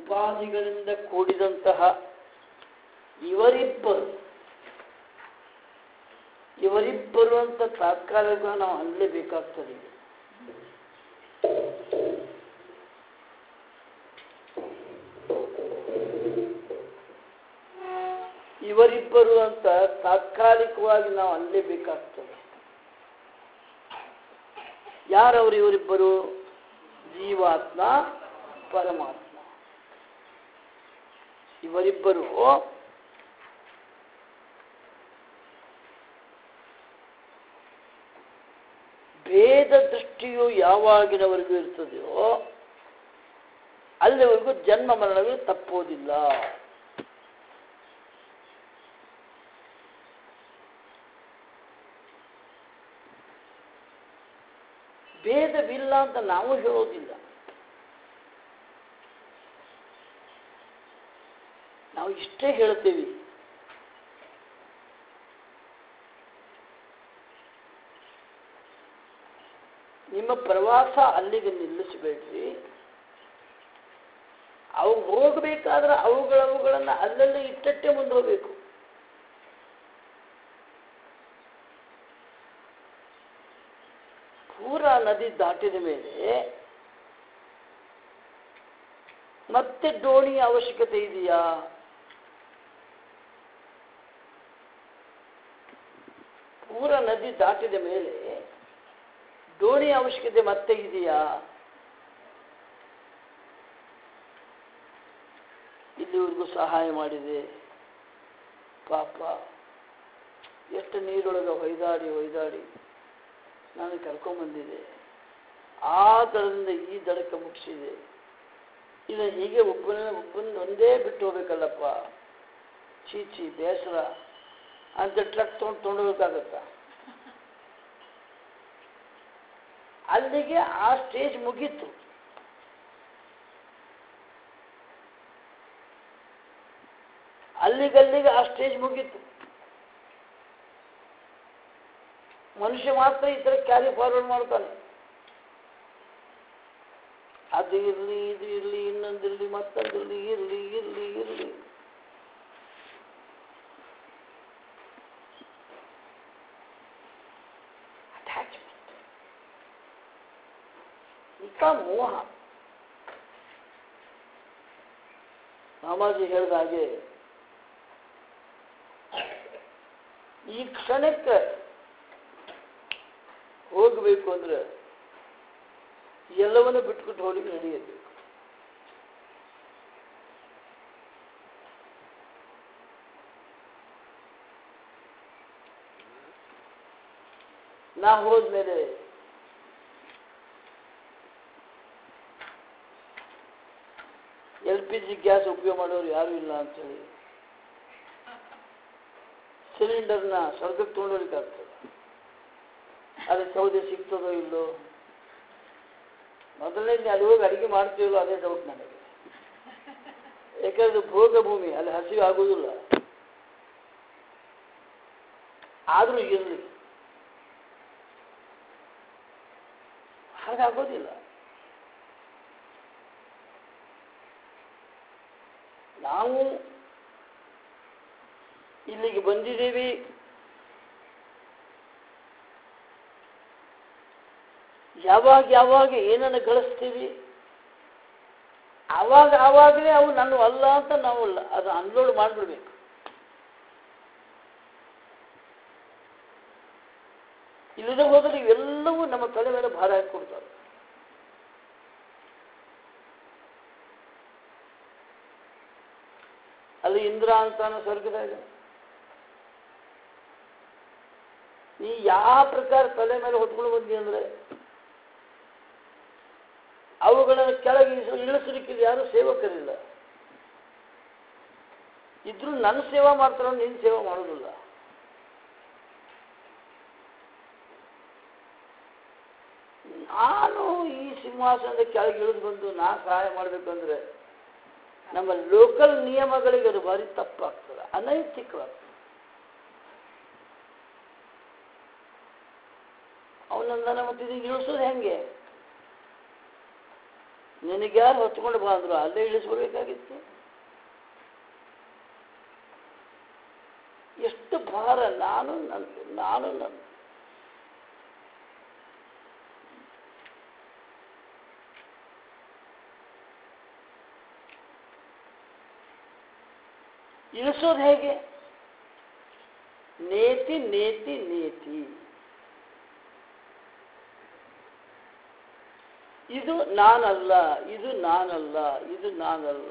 ಉಪಾಧಿಗಳಿಂದ ಕೂಡಿದಂತಹ ಇವರಿಬ್ಬರು ಅಂತ ತಾತ್ಕಾಲಿಕ ನಾವು ಅನ್ಲೇಬೇಕಾಗ್ತದೆ. ಇವರಿಬ್ಬರು ಅಂತ ತಾತ್ಕಾಲಿಕವಾಗಿ ನಾವು ಅನ್ಲೇಬೇಕಾಗ್ತದೆ. ಯಾರವರು ಇವರಿಬ್ಬರು? ಜೀವಾತ್ಮ ಪರಮಾತ್ಮ. ಇವರಿಬ್ಬರು ಭೇದ ದೃಷ್ಟಿಯು ಯಾವಾಗಿನವರೆಗೂ ಇರ್ತದೆಯೋ ಅಲ್ಲಿವರೆಗೂ ಜನ್ಮ ಮರಣಗಳು ತಪ್ಪೋದಿಲ್ಲ. ಭೇದವಿಲ್ಲ ಅಂತ ನಾವು ಹೇಳೋದಿಲ್ಲ. ನಾವು ಇಷ್ಟೇ ಹೇಳ್ತೇವೆ, ನಿಮ್ಮ ಪ್ರವಾಸ ಅಲ್ಲಿಗೆ ನಿಲ್ಲಿಸಬೇಡ್ರಿ. ಅವು ಹೋಗಬೇಕಾದ್ರೆ ಅವುಗಳನ್ನು ಅಲ್ಲಲ್ಲಿ ಇಟ್ಟಟ್ಟೆ ಮುಂದೆ ಹೋಗ್ಬೇಕು. ಪೂರಾ ನದಿ ದಾಟಿದ ಮೇಲೆ ಮತ್ತೆ ದೋಣಿಯ ಅವಶ್ಯಕತೆ ಇದೆಯಾ? ಪೂರಾ ನದಿ ದಾಟಿದ ಮೇಲೆ ದೋಣಿಯ ಅವಶ್ಯಕತೆ ಮತ್ತೆ ಇದೆಯಾ? ಇಲ್ಲಿವರೆಗೂ ಸಹಾಯ ಮಾಡಿದೆ, ಪಾಪ ಎಷ್ಟು ನೀರೊಳಗೆ ಹೊಯ್ದಾಡಿ ನಾನು ಕರ್ಕೊಂಡ್ಬಂದಿದೆ, ಆ ದಡದಿಂದ ಈ ದಡಕ್ಕೆ ಮುಗಿಸಿದೆ. ಇದನ್ನು ಹೀಗೆ ಒಂದೇ ಬಿಟ್ಟು ಹೋಗ್ಬೇಕಲ್ಲಪ್ಪ, ಚೀಚಿ ಬೇಸರ ಅಂತ ಟ್ರಕ್ ತೊಗೊಂಡೋಗ್ಬೇಕಾಗತ್ತ. ಅಲ್ಲಿಗೆ ಆ ಸ್ಟೇಜ್ ಮುಗೀತು. ಅಲ್ಲಿಗಲ್ಲಿಗೆ ಆ ಸ್ಟೇಜ್ ಮುಗೀತು. ಮನುಷ್ಯ ಮಾತ್ರ ಈ ಥರ ಕ್ಯಾರಿ ಫಾರ್ವರ್ಡ್ ಮಾಡ್ತಾನೆ. ಅದು ಇರಲಿ, ಇದು ಇರಲಿ, ಇನ್ನೊಂದಿರಲಿ, ಮತ್ತೊಂದಿರಲಿ, ಇರಲಿ. ಅಟ್ಯಾಚ್ಮೆಂಟ್, ಇಂಥ ಮೋಹ. ಮಾಮಾಜಿ ಹೇಳಿದ ಹಾಗೆ ಈ ಕ್ಷಣಕ್ಕೆ ಹೋಗಬೇಕು ಅಂದ್ರೆ ಎಲ್ಲವನ್ನೂ ಬಿಟ್ಬಿಟ್ಟು ಹೋಗ್ಲಿಕ್ಕೆ ನಡೆಯಬೇಕು. ನಾ ಹೋದ್ಮೇಲೆ LPG ಗ್ಯಾಸ್ ಉಪಯೋಗ ಮಾಡೋರು ಯಾರು ಇಲ್ಲ ಅಂತೇಳಿ ಸಿಲಿಂಡರ್ನ ಸ್ವರ್ಗಕ್ಕೆ ತೊಗೊಂಡೋಗ್ಲಿಕ್ಕೆ ಆಗ್ತದೆ. ಅದೇ ಸೌದೆ ಸಿಗ್ತದೋ ಇಲ್ಲೋ, ಮೊದಲನೇ ಅಲ್ಲಿ ಹೋಗಿ ಅಡಿಗೆ ಮಾಡ್ತೀವಲ್ಲೋ ಅದೇ ಡೌಟ್ ನನಗೆ. ಯಾಕಂದ್ರೆ ಭೋಗ ಭೂಮಿ, ಅಲ್ಲಿ ಹಸಿವು ಆಗೋದಿಲ್ಲ. ಆದರೂ ಇರಲಿ, ಹಾಗಾಗೋದಿಲ್ಲ. ನಾವು ಇಲ್ಲಿಗೆ ಬಂದಿದ್ದೀವಿ, ಯಾವಾಗ ಏನನ್ನು ಗಳಿಸ್ತೀವಿ ಆವಾಗಲೇ ಅವು ನಾನು ಅಲ್ಲ ಅಂತ ನಾವು ಅದು ಅನ್ಲೋಡ್ ಮಾಡಿಬಿಡ್ಬೇಕು. ಇಲ್ಲದೆ ಹೋದರೆ ಇವೆಲ್ಲವೂ ನಮ್ಮ ತಲೆ ಮೇಲೆ ಭಾರ ಹಾಕಿಕೊಡ್ತಾರೆ. ಅಲ್ಲಿ ಇಂದ್ರ ಅಂತಾನ ಸ್ವರ್ಗದಾಗ ನೀ ಯಾವ ಪ್ರಕಾರ ತಲೆ ಮೇಲೆ ಹೊತ್ಕೊಂಡು ಬಂದಿ ಅಂದ್ರೆ ಅವುಗಳನ್ನು ಕೆಳಗೆ ಇಳಿಸಲಿಕ್ಕೆ ಯಾರು ಸೇವಕರಿಲ್ಲ. ಇದ್ರೂ ನನ್ನ ಸೇವಾ ಮಾಡ್ತಾರೋ ನಿನ್ನ ಸೇವಾ ಮಾಡೋದಿಲ್ಲ. ನಾನು ಈ ಸಿಂಹಾಸನದ ಕೆಳಗೆ ಇಳಿದು ಬಂದು ನಾ ಸಹಾಯ ಮಾಡಬೇಕಂದ್ರೆ ನಮ್ಮ ಲೋಕಲ್ ನಿಯಮಗಳಿಗೆ ಅದು ಭಾರಿ ತಪ್ಪಾಗ್ತದೆ, ಅನೈತಿಕವಾಗ್ತದೆ. ಅವನಂದನ ಮತ್ತೆ ಇದು ಇಳಿಸೋದು ಹೆಂಗೆ? ನಿನಗ್ಯಾರು ಹೊತ್ಕೊಂಡು ಬಂದ್ರು ಅಲ್ಲೇ ಇಳಿಸ್ಕೊಳ್ಬೇಕಾಗಿತ್ತು. ಎಷ್ಟು ಭಾರ, ನಾನು ನನ್ನ ಇಳಿಸೋದು ಹೇಗೆ? ನೇತಿ ನೇತಿ ನೇತಿ. ಇದು ನಾನಲ್ಲ, ಇದು ನಾನಲ್ಲ, ಇದು ನಾನಲ್ಲ.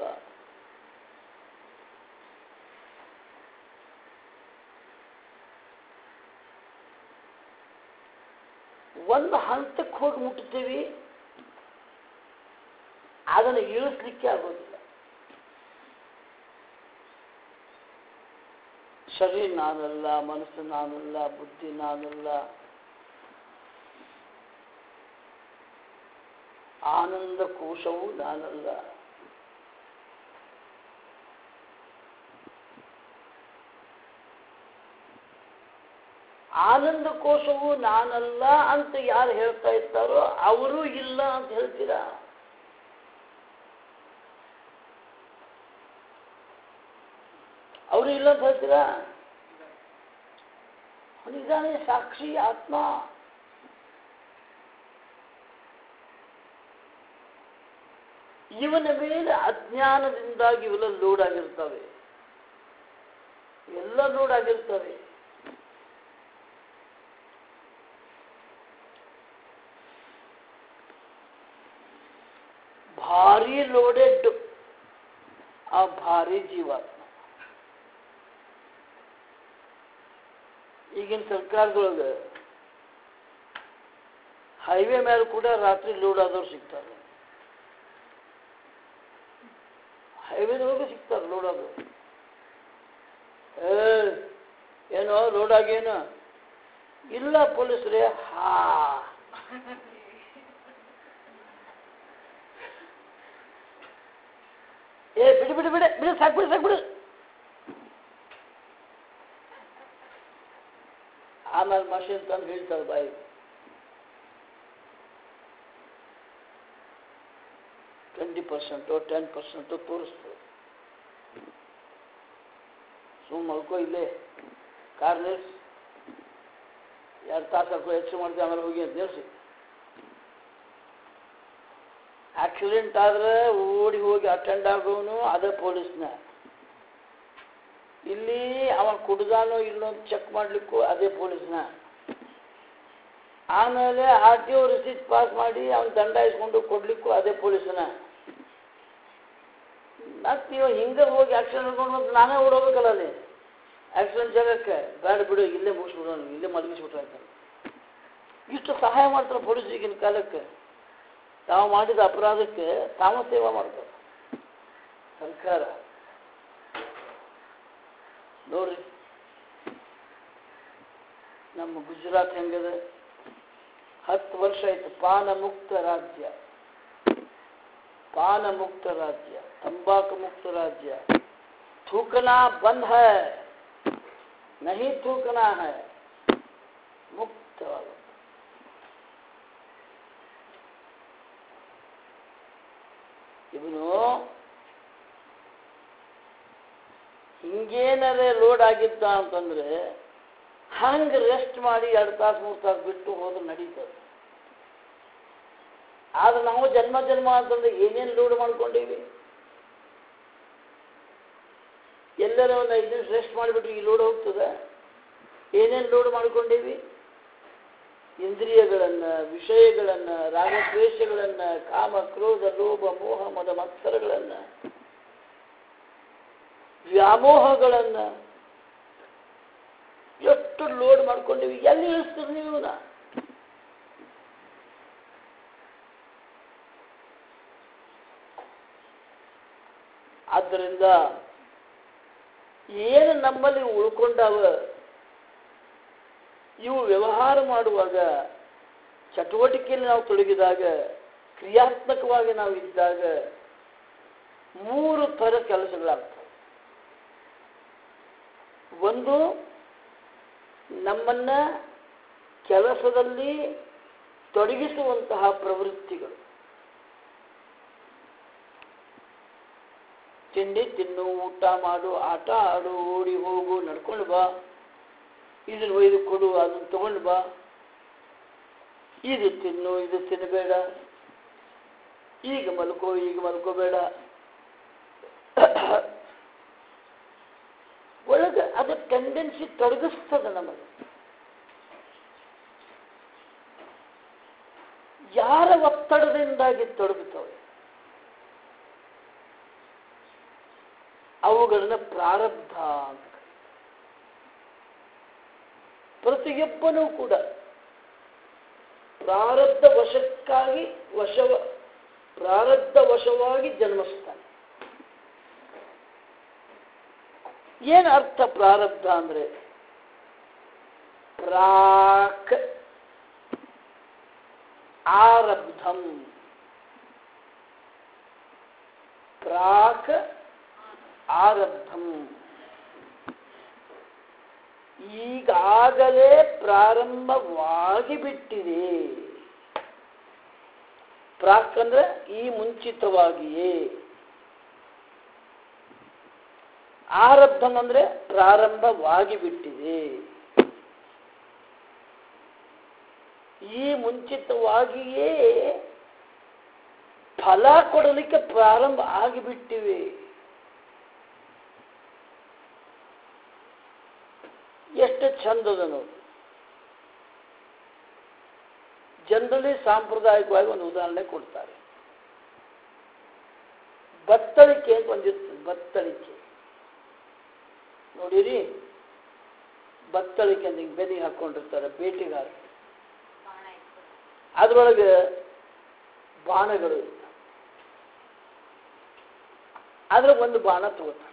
ಒಂದು ಹಂತಕ್ಕೆ ಹೋಗಿ ಮುಟ್ತೀವಿ, ಅದನ್ನು ಇಳಿಸ್ಲಿಕ್ಕೆ ಆಗೋದಿಲ್ಲ. ಶರೀರ ನಾನಲ್ಲ, ಮನಸ್ಸು ನಾನಲ್ಲ, ಬುದ್ಧಿ ನಾನಲ್ಲ, ಆನಂದ ಕೋಶವೂ ನಾನಲ್ಲ. ಆನಂದ ಕೋಶವೂ ನಾನಲ್ಲ ಅಂತ ಯಾರು ಹೇಳ್ತಾ ಇರ್ತಾರೋ ಅವರು ಇಲ್ಲ ಅಂತ ಹೇಳ್ತೀರಾ? ಅವರು ಇಲ್ಲ ಅಂತ ಹೇಳ್ತೀರಾ? ಅವನಿದ್ದಾನೆ ಸಾಕ್ಷಿ ಆತ್ಮ. ಇವನ ಮೇಲೆ ಅಜ್ಞಾನದಿಂದಾಗಿ ಇವೆಲ್ಲ ಲೋಡ್ ಆಗಿರ್ತವೆ, ಎಲ್ಲ ಲೋಡ್ ಆಗಿರ್ತವೆ. ಭಾರಿ ಲೋಡೆಡ್ ಆ ಭಾರಿ ಜೀವಾತ್ಮ. ಈಗಿನ ಸರ್ಕಾರದೊಳಗೆ ಹೈವೇ ಮೇಲೆ ಕೂಡ ರಾತ್ರಿ ಲೋಡ್ ಆದವ್ರು ಸಿಗ್ತಾರೆ, ಹೈವೇದೊಳಗೆ ಸಿಗ್ತಾರೆ ಲೋಡ್ ಆದವ್ರು. ಏನೋ ಲೋಡ್ ಆಗೇನು ಇಲ್ಲ ಪೊಲೀಸರೇ. ಬಿಡಿ ಬಿಡಿ ಬಿಡಿ ಬಿಡಿ, ಸಾಕ್ಬಿಡಿ ಸಾಕ್ಬಿಡಿ. ಆಮೇಲೆ ಮಷೀನ್ ತಂದು ಹೇಳ್ತಾರೆ ಬಾಯಿ, 20% 10% ತೋರಿಸ್ತದೆ. ಸುಮ್ಮ ಮಲ್ಕೋ, ಇಲ್ಲೇ ಕಾರ್ ನಿಲ್ಸಿ, 2 ತಾಸು ಹೆಚ್ಚು ಮಾಡಿದೆ, ಆಮೇಲೆ ಹೋಗಿ ಅಂತ ನಿಲ್ಸಿ. ಆಕ್ಸಿಡೆಂಟ್ ಆದ್ರೆ ಓಡಿ ಹೋಗಿ ಅಟೆಂಡ್ ಆಗೋನು ಅದೇ ಪೊಲೀಸ್ನ. ಇಲ್ಲಿ ಅವ ಕುಡ್ದಾನೋ ಇಲ್ಲೋ ಅಂತ ಚೆಕ್ ಮಾಡ್ಲಿಕ್ಕೂ ಅದೇ ಪೊಲೀಸ್ನ. ಆಮೇಲೆ RTO ರಿಸೀಟ್ ಪಾಸ್ ಮಾಡಿ ಅವನ ದಂಡ ಇಸ್ಕೊಂಡು ಕೊಡ್ಲಿಕ್ಕೂ ಅದೇ ಪೊಲೀಸ್ನ. ಮತ್ತೆ ಇವ ಹಿಂಗೆ ಹೋಗಿ ಆಕ್ಸಿಡೆಂಟ್ ಹಿಡ್ಕೊಂಡು ನಾನೇ ಓಡೋಬೇಕಲ್ಲ ಅಲ್ಲಿ ಆಕ್ಸಿಡೆಂಟ್ ಜಾಗಕ್ಕೆ. ಬೇಡ ಬಿಡು, ಇಲ್ಲೇ ಮುಗಿಸ್ಬಿಡೋಣ, ಇಲ್ಲೇ ಮಲಗಿಸ್ಬಿಟ್ರೆ ಅಂತ ಇಷ್ಟು ಸಹಾಯ ಮಾಡ್ತಾರೆ ಪೊಲೀಸ್ ಈಗಿನ ಕಾಲಕ್ಕೆ. ತಾವು ಮಾಡಿದ ಅಪರಾಧಕ್ಕೆ ತಾವು ಸೇವಾ ಮಾಡ್ತಾರೆ ಸರ್ಕಾರ. ನೋಡ್ರಿ ನಮ್ಮ ಗುಜರಾತ್ ಹೆಂಗದ, 10 ವರ್ಷ ಆಯ್ತು ಪಾನ ಮುಕ್ತ ರಾಜ್ಯ, पान मुक्त राज्य, तंबाकू मुक्त राज्य. थूकना बंद है, नहीं थूकना है, मुक्त. ಇವನು ಹಿಂಗೇನರೇ ಲೋಡ್ ಆಗಿದ್ದ ಅಂತಂದ್ರೆ ಹಂಗೆ ರೆಸ್ಟ್ ಮಾಡಿ 2 ತಾಸು 3 ತಾಸು ಬಿಟ್ಟು ಹೋದ್ರೆ ನಡೀತದೆ. ಆದ್ರೆ ನಾವು ಜನ್ಮ ಜನ್ಮ ಅಂತಂದ್ರೆ ಏನೇನು ಲೋಡ್ ಮಾಡ್ಕೊಂಡೀವಿ. ಎಲ್ಲರೂ ಒಂದು 5 ನಿಮಿಷ ರೆಸ್ಟ್ ಮಾಡಿಬಿಟ್ರೆ ಈ ಲೋಡ್ ಹೋಗ್ತದೆ. ಏನೇನು ಲೋಡ್ ಮಾಡ್ಕೊಂಡೀವಿ? ಇಂದ್ರಿಯಗಳನ್ನು, ವಿಷಯಗಳನ್ನು, ರಾಗದ್ವೇಷಗಳನ್ನು, ಕಾಮ ಕ್ರೋಧ ಲೋಭ ಮೋಹ ಮದ ಮತ್ಸರಗಳನ್ನು, ವ್ಯಾಮೋಹಗಳನ್ನು ಎಷ್ಟು ಲೋಡ್ ಮಾಡ್ಕೊಂಡೀವಿ. ಎಲ್ಲಿ ಇಳಿಸ್ತೀರಿ ನೀವು? ಆದ್ದರಿಂದ ಏನು ನಮ್ಮಲ್ಲಿ ಉಳ್ಕೊಂಡಾವ ಇವು ವ್ಯವಹಾರ ಮಾಡುವಾಗ, ಚಟುವಟಿಕೆಯಲ್ಲಿ ನಾವು ತೊಡಗಿದಾಗ, ಕ್ರಿಯಾತ್ಮಕವಾಗಿ ನಾವು ಇದ್ದಾಗ 3 ಥರ ಕೆಲಸಗಳಾಗ್ತವೆ. ಒಂದು, ನಮ್ಮನ್ನ ಕೆಲಸದಲ್ಲಿ ತೊಡಗಿಸುವಂತಹ ಪ್ರವೃತ್ತಿಗಳು. ತಿಂಡಿ ತಿನ್ನು, ಊಟ ಮಾಡು, ಆಟ ಆಡು, ಓಡಿ ಹೋಗು, ನಡ್ಕೊಂಡು ಬಾ, ಇದನ್ನು ಒಯ್ದು ಕೊಡು, ಅದನ್ನು ತಗೊಂಡು ಬಾ, ಇದು ತಿನ್ನು, ಇದು ತಿನ್ನಬೇಡ, ಈಗ ಮಲ್ಕೋ, ಈಗ ಮಲ್ಕೋಬೇಡ. ಒಳಗೆ ಅದು ಟೆಂಡೆನ್ಸಿ ತೊಡಗಿಸ್ತದೆ ನಮಗೆ. ಯಾರ ಒತ್ತಡದಿಂದಾಗಿ ತೊಡಗುತ್ತವೆ ಅವುಗಳನ್ನ ಪ್ರಾರಬ್ಧ ಅಂತ. ಪ್ರತಿಯೊಬ್ಬನೂ ಕೂಡ ಪ್ರಾರಬ್ಧ ವಶವಾಗಿ ಜನ್ಮಿಸ್ತಾನೆ. ಏನು ಅರ್ಥ ಪ್ರಾರಬ್ಧ ಅಂದ್ರೆ? ಪ್ರಾಕ್ ಆರಬ್ಧಂ, ಪ್ರಾಕ್ ಆರಬ್ಧಂ, ಈಗಾಗಲೇ ಪ್ರಾರಂಭವಾಗಿ ಬಿಟ್ಟಿದೆ. ಪ್ರಾಕ್ ಅಂದ್ರೆ ಈ ಮುಂಚಿತವಾಗಿಯೇ, ಆರಬ್ಧಂ ಅಂದ್ರೆ ಪ್ರಾರಂಭವಾಗಿ ಬಿಟ್ಟಿದೆ. ಈ ಮುಂಚಿತವಾಗಿಯೇ ಫಲ ಕೊಡಲಿಕ್ಕೆ ಪ್ರಾರಂಭ ಆಗಿಬಿಟ್ಟಿವೆ. ಎಷ್ಟು ಚಂದದ ನೋಡಿ. ಜನರಲಿ ಸಾಂಪ್ರದಾಯಿಕವಾಗಿ ಒಂದು ಉದಾಹರಣೆ ಕೊಡ್ತಾರೆ. ಬತ್ತಳಿಕೆ ಅಂತ ಒಂದಿರ್ತದೆ. ಬತ್ತಳಿಕೆ ನೋಡಿರಿ, ಬತ್ತಳಿಕೆ ಅಂತ ಬೆನ್ನಿಗೆ ಹಾಕೊಂಡಿರ್ತಾರೆ ಬೇಟೆಗಾರ. ಅದರೊಳಗೆ ಬಾಣಗಳು ಇರ್ತವೆ. ಅದ್ರಾಗ ಒಂದು ಬಾಣ ತಗೋತಾರೆ,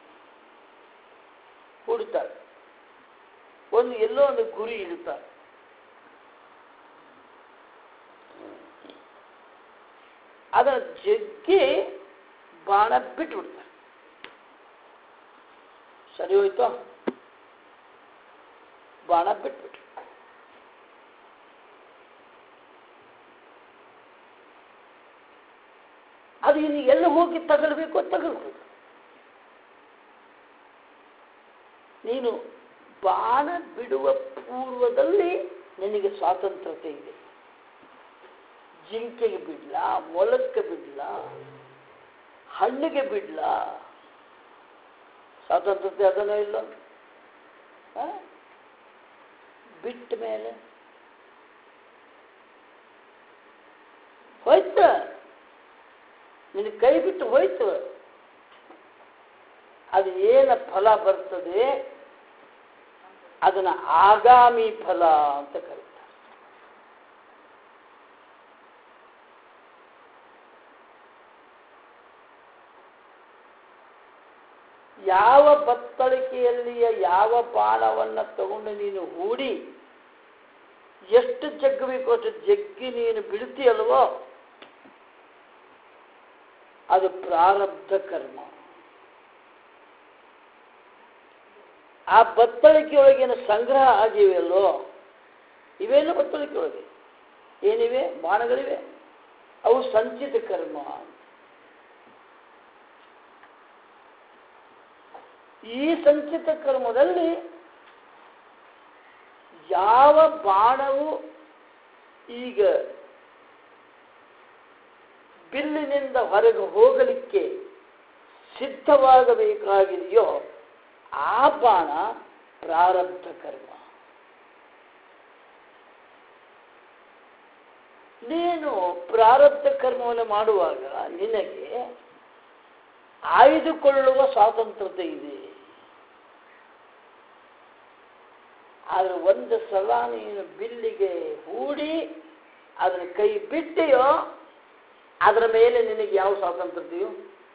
ಹೂಡ್ತಾರೆ, ಎಲ್ಲೋ ಒಂದು ಗುರಿ ಇಡುತ್ತಾರೆ. ಅದರ ಜಗ್ಗಿ ಬಾಣ ಬಿಟ್ಟು ಬಿಡ್ತಾರೆ. ಸರಿ ಹೋಯ್ತು, ಬಾಣ ಬಿಟ್ಬಿಟ್ರು. ಅದು ಇನ್ನು ಎಲ್ಲ ಹೋಗಿ ತಗೊಳ್ಬೇಕು, ತಗೊಳ್ಬೇಕು. ನೀನು ಬಾಣ ಬಿಡುವ ಪೂರ್ವದಲ್ಲಿ ನಿನಗೆ ಸ್ವಾತಂತ್ರ್ಯತೆ ಇದೆ. ಜಿಂಕೆಗೆ ಬಿಡ್ಲಾ, ಮೊಲಕ್ಕೆ ಬಿಡ್ಲಾ, ಹಣ್ಣಿಗೆ ಬಿಡ್ಲಾ, ಸ್ವಾತಂತ್ರ್ಯತೆ ಅದನ್ನ ಇಲ್ಲ. ಬಿಟ್ಟ ಮೇಲೆ ಹೋಯ್ತ, ನಿನ್ನ ಕೈ ಬಿಟ್ಟು ಹೋಯ್ತು. ಅದು ಏನ ಫಲ ಬರ್ತದೆ ಅದನ್ನ ಆಗಾಮಿ ಫಲ ಅಂತ ಕರೀತಾರೆ. ಯಾವ ಬತ್ತಳಿಕೆಯಲ್ಲಿಯ ಯಾವ ಬಾಣವನ್ನು ತಗೊಂಡು ನೀನು ಹೂಡಿ ಎಷ್ಟು ಜಗ್ಗಬೇಕು ಅಷ್ಟು ಜಗ್ಗಿ ನೀನು ಬಿಡ್ತೀಯಲ್ವೋ ಅದು ಪ್ರಾರಬ್ಧ ಕರ್ಮ. ಆ ಬತ್ತಳಿಕೆಯೊಳಗೇನು ಸಂಗ್ರಹ ಆಗಿವೆಯಲ್ಲೋ, ಇವೆಲ್ಲ ಬತ್ತಳಿಕೆಯೊಳಗೆ ಏನಿವೆ, ಬಾಣಗಳಿವೆ, ಅವು ಸಂಚಿತ ಕರ್ಮ. ಈ ಸಂಚಿತ ಕರ್ಮದಲ್ಲಿ ಯಾವ ಬಾಣವು ಈಗ ಬಿಲ್ಲಿನಿಂದ ಹೊರಗೆ ಹೋಗಲಿಕ್ಕೆ ಸಿದ್ಧವಾಗಬೇಕಾಗಿದೆಯೋ ಆ ಬಾಣ ಪ್ರಾರಬ್ಧ ಕರ್ಮ. ನೀನು ಪ್ರಾರಬ್ಧ ಕರ್ಮವನ್ನು ಮಾಡುವಾಗ ನಿನಗೆ ಆಯ್ದುಕೊಳ್ಳುವ ಸ್ವಾತಂತ್ರ್ಯತೆ ಇದೆ. ಆದರೆ ಒಂದು ಸಲ ನೀನು ಬಿಲ್ಲಿಗೆ ಹೂಡಿ ಅದರ ಕೈ ಬಿಟ್ಟೆಯೋ ಅದರ ಮೇಲೆ ನಿನಗೆ ಯಾವ ಸ್ವಾತಂತ್ರ್ಯತೆಯೋ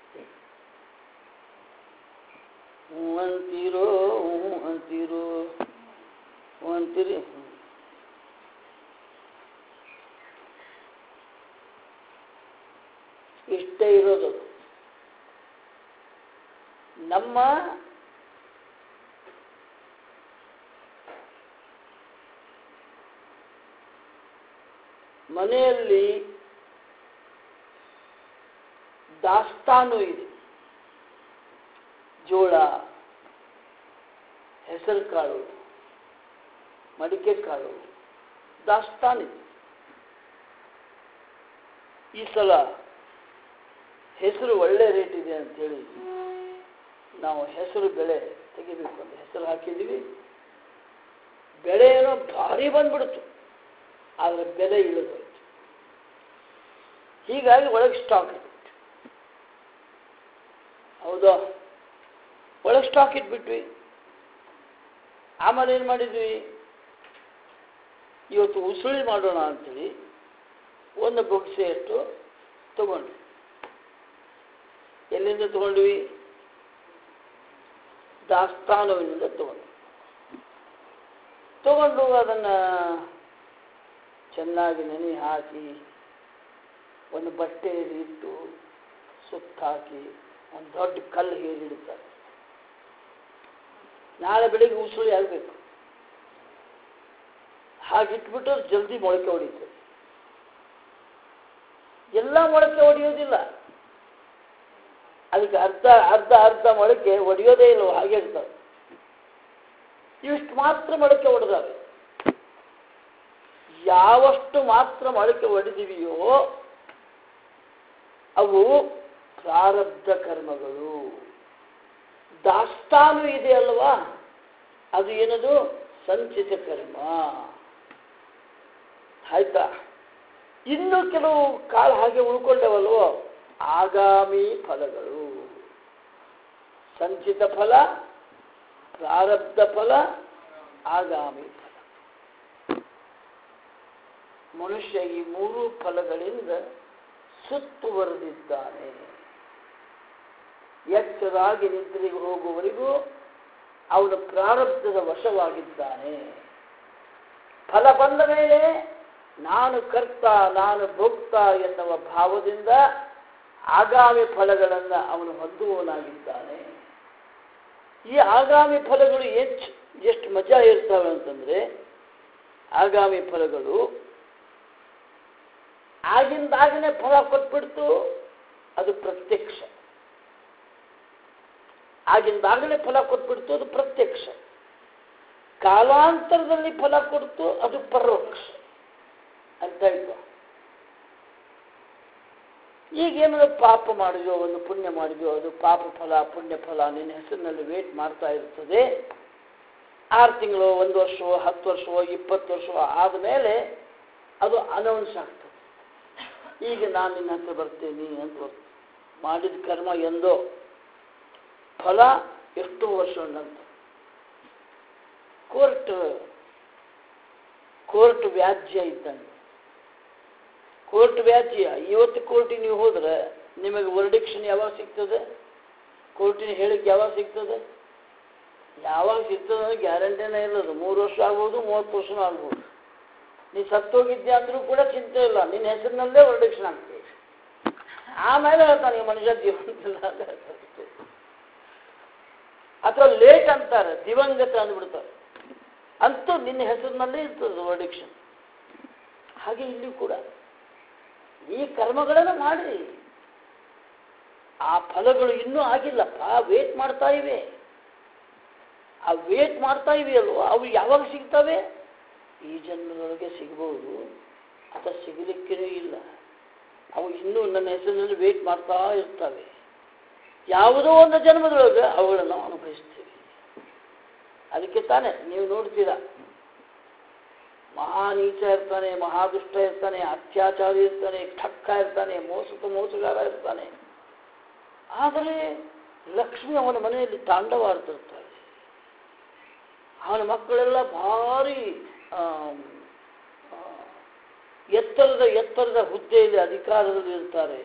ಅಂತೀರೋ ಅಂತೀರೋ ಅಂತೀರಿ. ಇಷ್ಟೇ ಇರೋದು. ನಮ್ಮ ಮನೆಯಲ್ಲಿ ದಾಸ್ತಾನು ಇದೆ. ಜೋಳ, ಹೆಸರು ಕಾಳು, ಮಡಿಕೆ ಕಾಳು ದಾಸ್ತಾನಿದೆ. ಈ ಸಲ ಹೆಸರು ಒಳ್ಳೆ ರೇಟ್ ಇದೆ ಅಂತೇಳಿ ನಾವು ಹೆಸರು ಬೆಳೆ ತೆಗಿಬೇಕು ಅಂತ ಹೆಸರು ಹಾಕಿದ್ದೀವಿ. ಬೆಳೆ ಏನೋ ಭಾರಿ ಬಂದ್ಬಿಡ್ತು, ಆದರೆ ಬೆಲೆ ಇಳಿದೋಯ್ತು. ಹೀಗಾಗಿ ಒಳಗೆ ಸ್ಟಾಕ್ ಇಟ್ಬಿಟ್ಟು, ಹೌದಾ, ಒಳಗೆ ಸ್ಟಾಕ್ ಇಟ್ಬಿಟ್ವಿ. ಆಮೇಲೆ ಏನು ಮಾಡಿದ್ವಿ, ಇವತ್ತು ಉಸುಳಿ ಮಾಡೋಣ ಅಂತೇಳಿ ಒಂದು ಬೊಗ್ಸೆಯಷ್ಟು ತಗೊಂಡ್ವಿ. ಎಲ್ಲಿಂದ ತಗೊಂಡ್ವಿ? ದಾಸ್ತಾನುವಿನಿಂದ ತಗೊಂಡು ಅದನ್ನು ಚೆನ್ನಾಗಿ ನೆನೆ ಹಾಕಿ ಒಂದು ಬಟ್ಟೆಯಲ್ಲಿ ಇಟ್ಟು ಸುತ್ತ ಹಾಕಿ ಒಂದು ದೊಡ್ಡ ಕಲ್ಲು ಹೇರಿಡ್ತಾರೆ. ನಾಳೆ ಬೆಳಿಗ್ಗೆ ಉಸುಳಿ ಆಗಬೇಕು. ಹಾಗಿಟ್ಬಿಟ್ಟು ಜಲ್ದಿ ಮೊಳಕೆ ಹೊಡೀತದೆ. ಎಲ್ಲ ಮೊಳಕೆ ಹೊಡೆಯೋದಿಲ್ಲ, ಅದಕ್ಕೆ ಅರ್ಧ ಅರ್ಧ ಅರ್ಧ ಮೊಳಕೆ ಹೊಡೆಯೋದೇ ಇಲ್ಲ, ಹಾಗೆ ಇರ್ತವೆ. ಇವಿಷ್ಟು ಮಾತ್ರ ಮೊಳಕೆ ಹೊಡೆದಾವೆ. ಯಾವಷ್ಟು ಮಾತ್ರ ಮೊಳಕೆ ಹೊಡೆದಿವೆಯೋ ಅವು ಪ್ರಾರಬ್ಧ ಕರ್ಮಗಳು. ದಾಸ್ತಾನು ಇದೆ ಅಲ್ವಾ, ಅದು ಏನದು? ಸಂಚಿತ ಕರ್ಮ. ಆಯ್ತಾ? ಇನ್ನು ಕೆಲವು ಕಾಳು ಹಾಗೆ ಉಳ್ಕೊಂಡವಲ್ವೋ, ಆಗಾಮಿ ಫಲಗಳು. ಸಂಚಿತ ಫಲ, ಪ್ರಾರಬ್ಧ ಫಲ, ಆಗಾಮಿ ಫಲ. ಮನುಷ್ಯ ಈ ಮೂರು ಫಲಗಳಿಂದ ಸುತ್ತುವರೆದಿದ್ದಾನೆ. ಎಚ್ಚರಾಗಿ ನಿದ್ರೆಗೆ ಹೋಗುವವರೆಗೂ ಅವನು ಪ್ರಾರಬ್ಧದ ವಶವಾಗಿದ್ದಾನೆ. ಫಲ ಬಂದ ಮೇಲೆ ನಾನು ಕರ್ತ, ನಾನು ಭೋಕ್ತ ಎನ್ನುವ ಭಾವದಿಂದ ಆಗಾಮಿ ಫಲಗಳನ್ನು ಅವನು ಹೊಂದುವವನಾಗಿದ್ದಾನೆ. ಈ ಆಗಾಮಿ ಫಲಗಳು ಎಷ್ಟು ಮಜಾ ಇರ್ತವೆ ಅಂತಂದ್ರೆ, ಆಗಾಮಿ ಫಲಗಳು ಆಗಿಂದಾಗನೇ ಫಲ ಕೊಟ್ಬಿಡ್ತು, ಅದು ಪ್ರತ್ಯಕ್ಷ. ಆಗಿಂದಾಗಲೇ ಫಲ ಕೊಟ್ಬಿಡ್ತು, ಅದು ಪ್ರತ್ಯಕ್ಷ. ಕಾಲಾಂತರದಲ್ಲಿ ಫಲ ಕೊಡ್ತು, ಅದು ಪರೋಕ್ಷ ಅಂತ ಇತ್ತು. ಈಗೇನಾದ್ರು ಪಾಪ ಮಾಡಿದ್ಯೋ, ಒಂದು ಪುಣ್ಯ ಮಾಡಿದ್ಯೋ, ಅದು ಪಾಪ ಫಲ ಪುಣ್ಯ ಫಲ ನಿನ್ನ ಹೆಸರಿನಲ್ಲಿ ವೇಟ್ ಮಾಡ್ತಾ ಇರ್ತದೆ. 6 ತಿಂಗಳು, 1 ವರ್ಷವೋ, 10 ವರ್ಷವೋ, 20 ವರ್ಷವೋ ಆದಮೇಲೆ ಅದು ಅನೌನ್ಸ್ ಆಗ್ತದೆ. ಈಗ ನಾನು ನಿನ್ನ ಹತ್ರ ಬರ್ತೇನೆ ಅಂತ ಮಾಡಿದ ಕರ್ಮ ಎಂದೋ, ಫಲ ಎಷ್ಟೋ ವರ್ಷ ನಂತರ. ಕೋರ್ಟ್ ವ್ಯಾಜ್ಯ ಇದ್ದಂಗೆ. ಕೋರ್ಟ್ ವ್ಯಾಜ್ಯ. ಇವತ್ತು ಕೋರ್ಟಿಗೆ ನೀವು ಹೋದ್ರೆ ನಿಮಗೆ ವರ್ಡಿಕ್ಷನ್ ಯಾವಾಗ ಸಿಗ್ತದೆ? ಕೋರ್ಟಿನ ಹೇಳಿಕೆ ಯಾವಾಗ ಸಿಗ್ತದೆ? ಯಾವಾಗ ಸಿಗ್ತದೆ ಅಂದ್ರೆ ಗ್ಯಾರಂಟಿನೇ ಇರೋದು. 3 ವರ್ಷ ಆಗ್ಬೋದು, 30 ವರ್ಷನೂ ಆಗ್ಬೋದು. ನೀ ಸತ್ತೋಗಿದ್ಯಾ ಅಂದ್ರೂ ಕೂಡ ಚಿಂತೆ ಇಲ್ಲ, ನಿನ್ನ ಹೆಸರಿನಲ್ಲೇ ವರ್ಡಿಕ್ಷನ್ ಆಗ್ತದೆ. ಆಮೇಲೆ ಹೇಳ್ತಾನೆ ಮನುಷ್ಯ ಜೀವಂತಿಲ್ಲ ಅಂತ ಹೇಳ್ತಾರೆ. ಅಥವಾ ಲೇಟ್ ಅಂತಾರೆ, ದಿವಂಗತ ಅಂದ್ಬಿಡ್ತಾರೆ. ಅಂತೂ ನಿನ್ನ ಹೆಸರಿನಲ್ಲೇ ಇರ್ತದೆ ವರ್ಡಿಕ್ಷನ್. ಹಾಗೆ ಇಲ್ಲಿ ಕೂಡ ಈ ಕರ್ಮಗಳನ್ನು ಮಾಡಿ ಆ ಫಲಗಳು ಇನ್ನೂ ಆಗಿಲ್ಲಪ್ಪ, ವೇಟ್ ಮಾಡ್ತಾ ಇವೆ. ಆ ವೇಟ್ ಮಾಡ್ತಾ ಇವೆಯಲ್ವ, ಅವು ಯಾವಾಗ ಸಿಗ್ತವೆ? ಈ ಜನ್ಮದೊಳಗೆ ಸಿಗ್ಬೋದು, ಅಥವಾ ಸಿಗಲಿಕ್ಕೇನೂ ಇಲ್ಲ. ಅವು ಇನ್ನೂ ನನ್ನ ಹೆಸರಿನಲ್ಲಿ ವೇಟ್ ಮಾಡ್ತಾ ಇರ್ತವೆ. ಯಾವುದೋ ಒಂದು ಜನ್ಮದೊಳಗೆ ಅವುಗಳನ್ನು ಅನುಭವಿಸ್ತೀವಿ. ಅದಕ್ಕೆ ತಾನೆ ನೀವು ನೋಡ್ತೀರಾ, ಮಹಾ ನೀಚ ಇರ್ತಾನೆ, ಮಹಾದುಷ್ಟ ಇರ್ತಾನೆ, ಅತ್ಯಾಚಾರಿ ಇರ್ತಾನೆ, ಠಕ್ಕ ಇರ್ತಾನೆ, ಮೋಸಗಾರ ಇರ್ತಾನೆ. ಆದರೆ ಲಕ್ಷ್ಮಿ ಅವನ ಮನೆಯಲ್ಲಿ ತಾಂಡವಾಡ್ತಿರ್ತಾಳೆ. ಅವನ ಮಕ್ಕಳೆಲ್ಲ ಭಾರಿ ಎತ್ತರದ ಹುದ್ದೆಯಲ್ಲಿ ಅಧಿಕಾರದಲ್ಲಿ ಇರ್ತಾರೆ.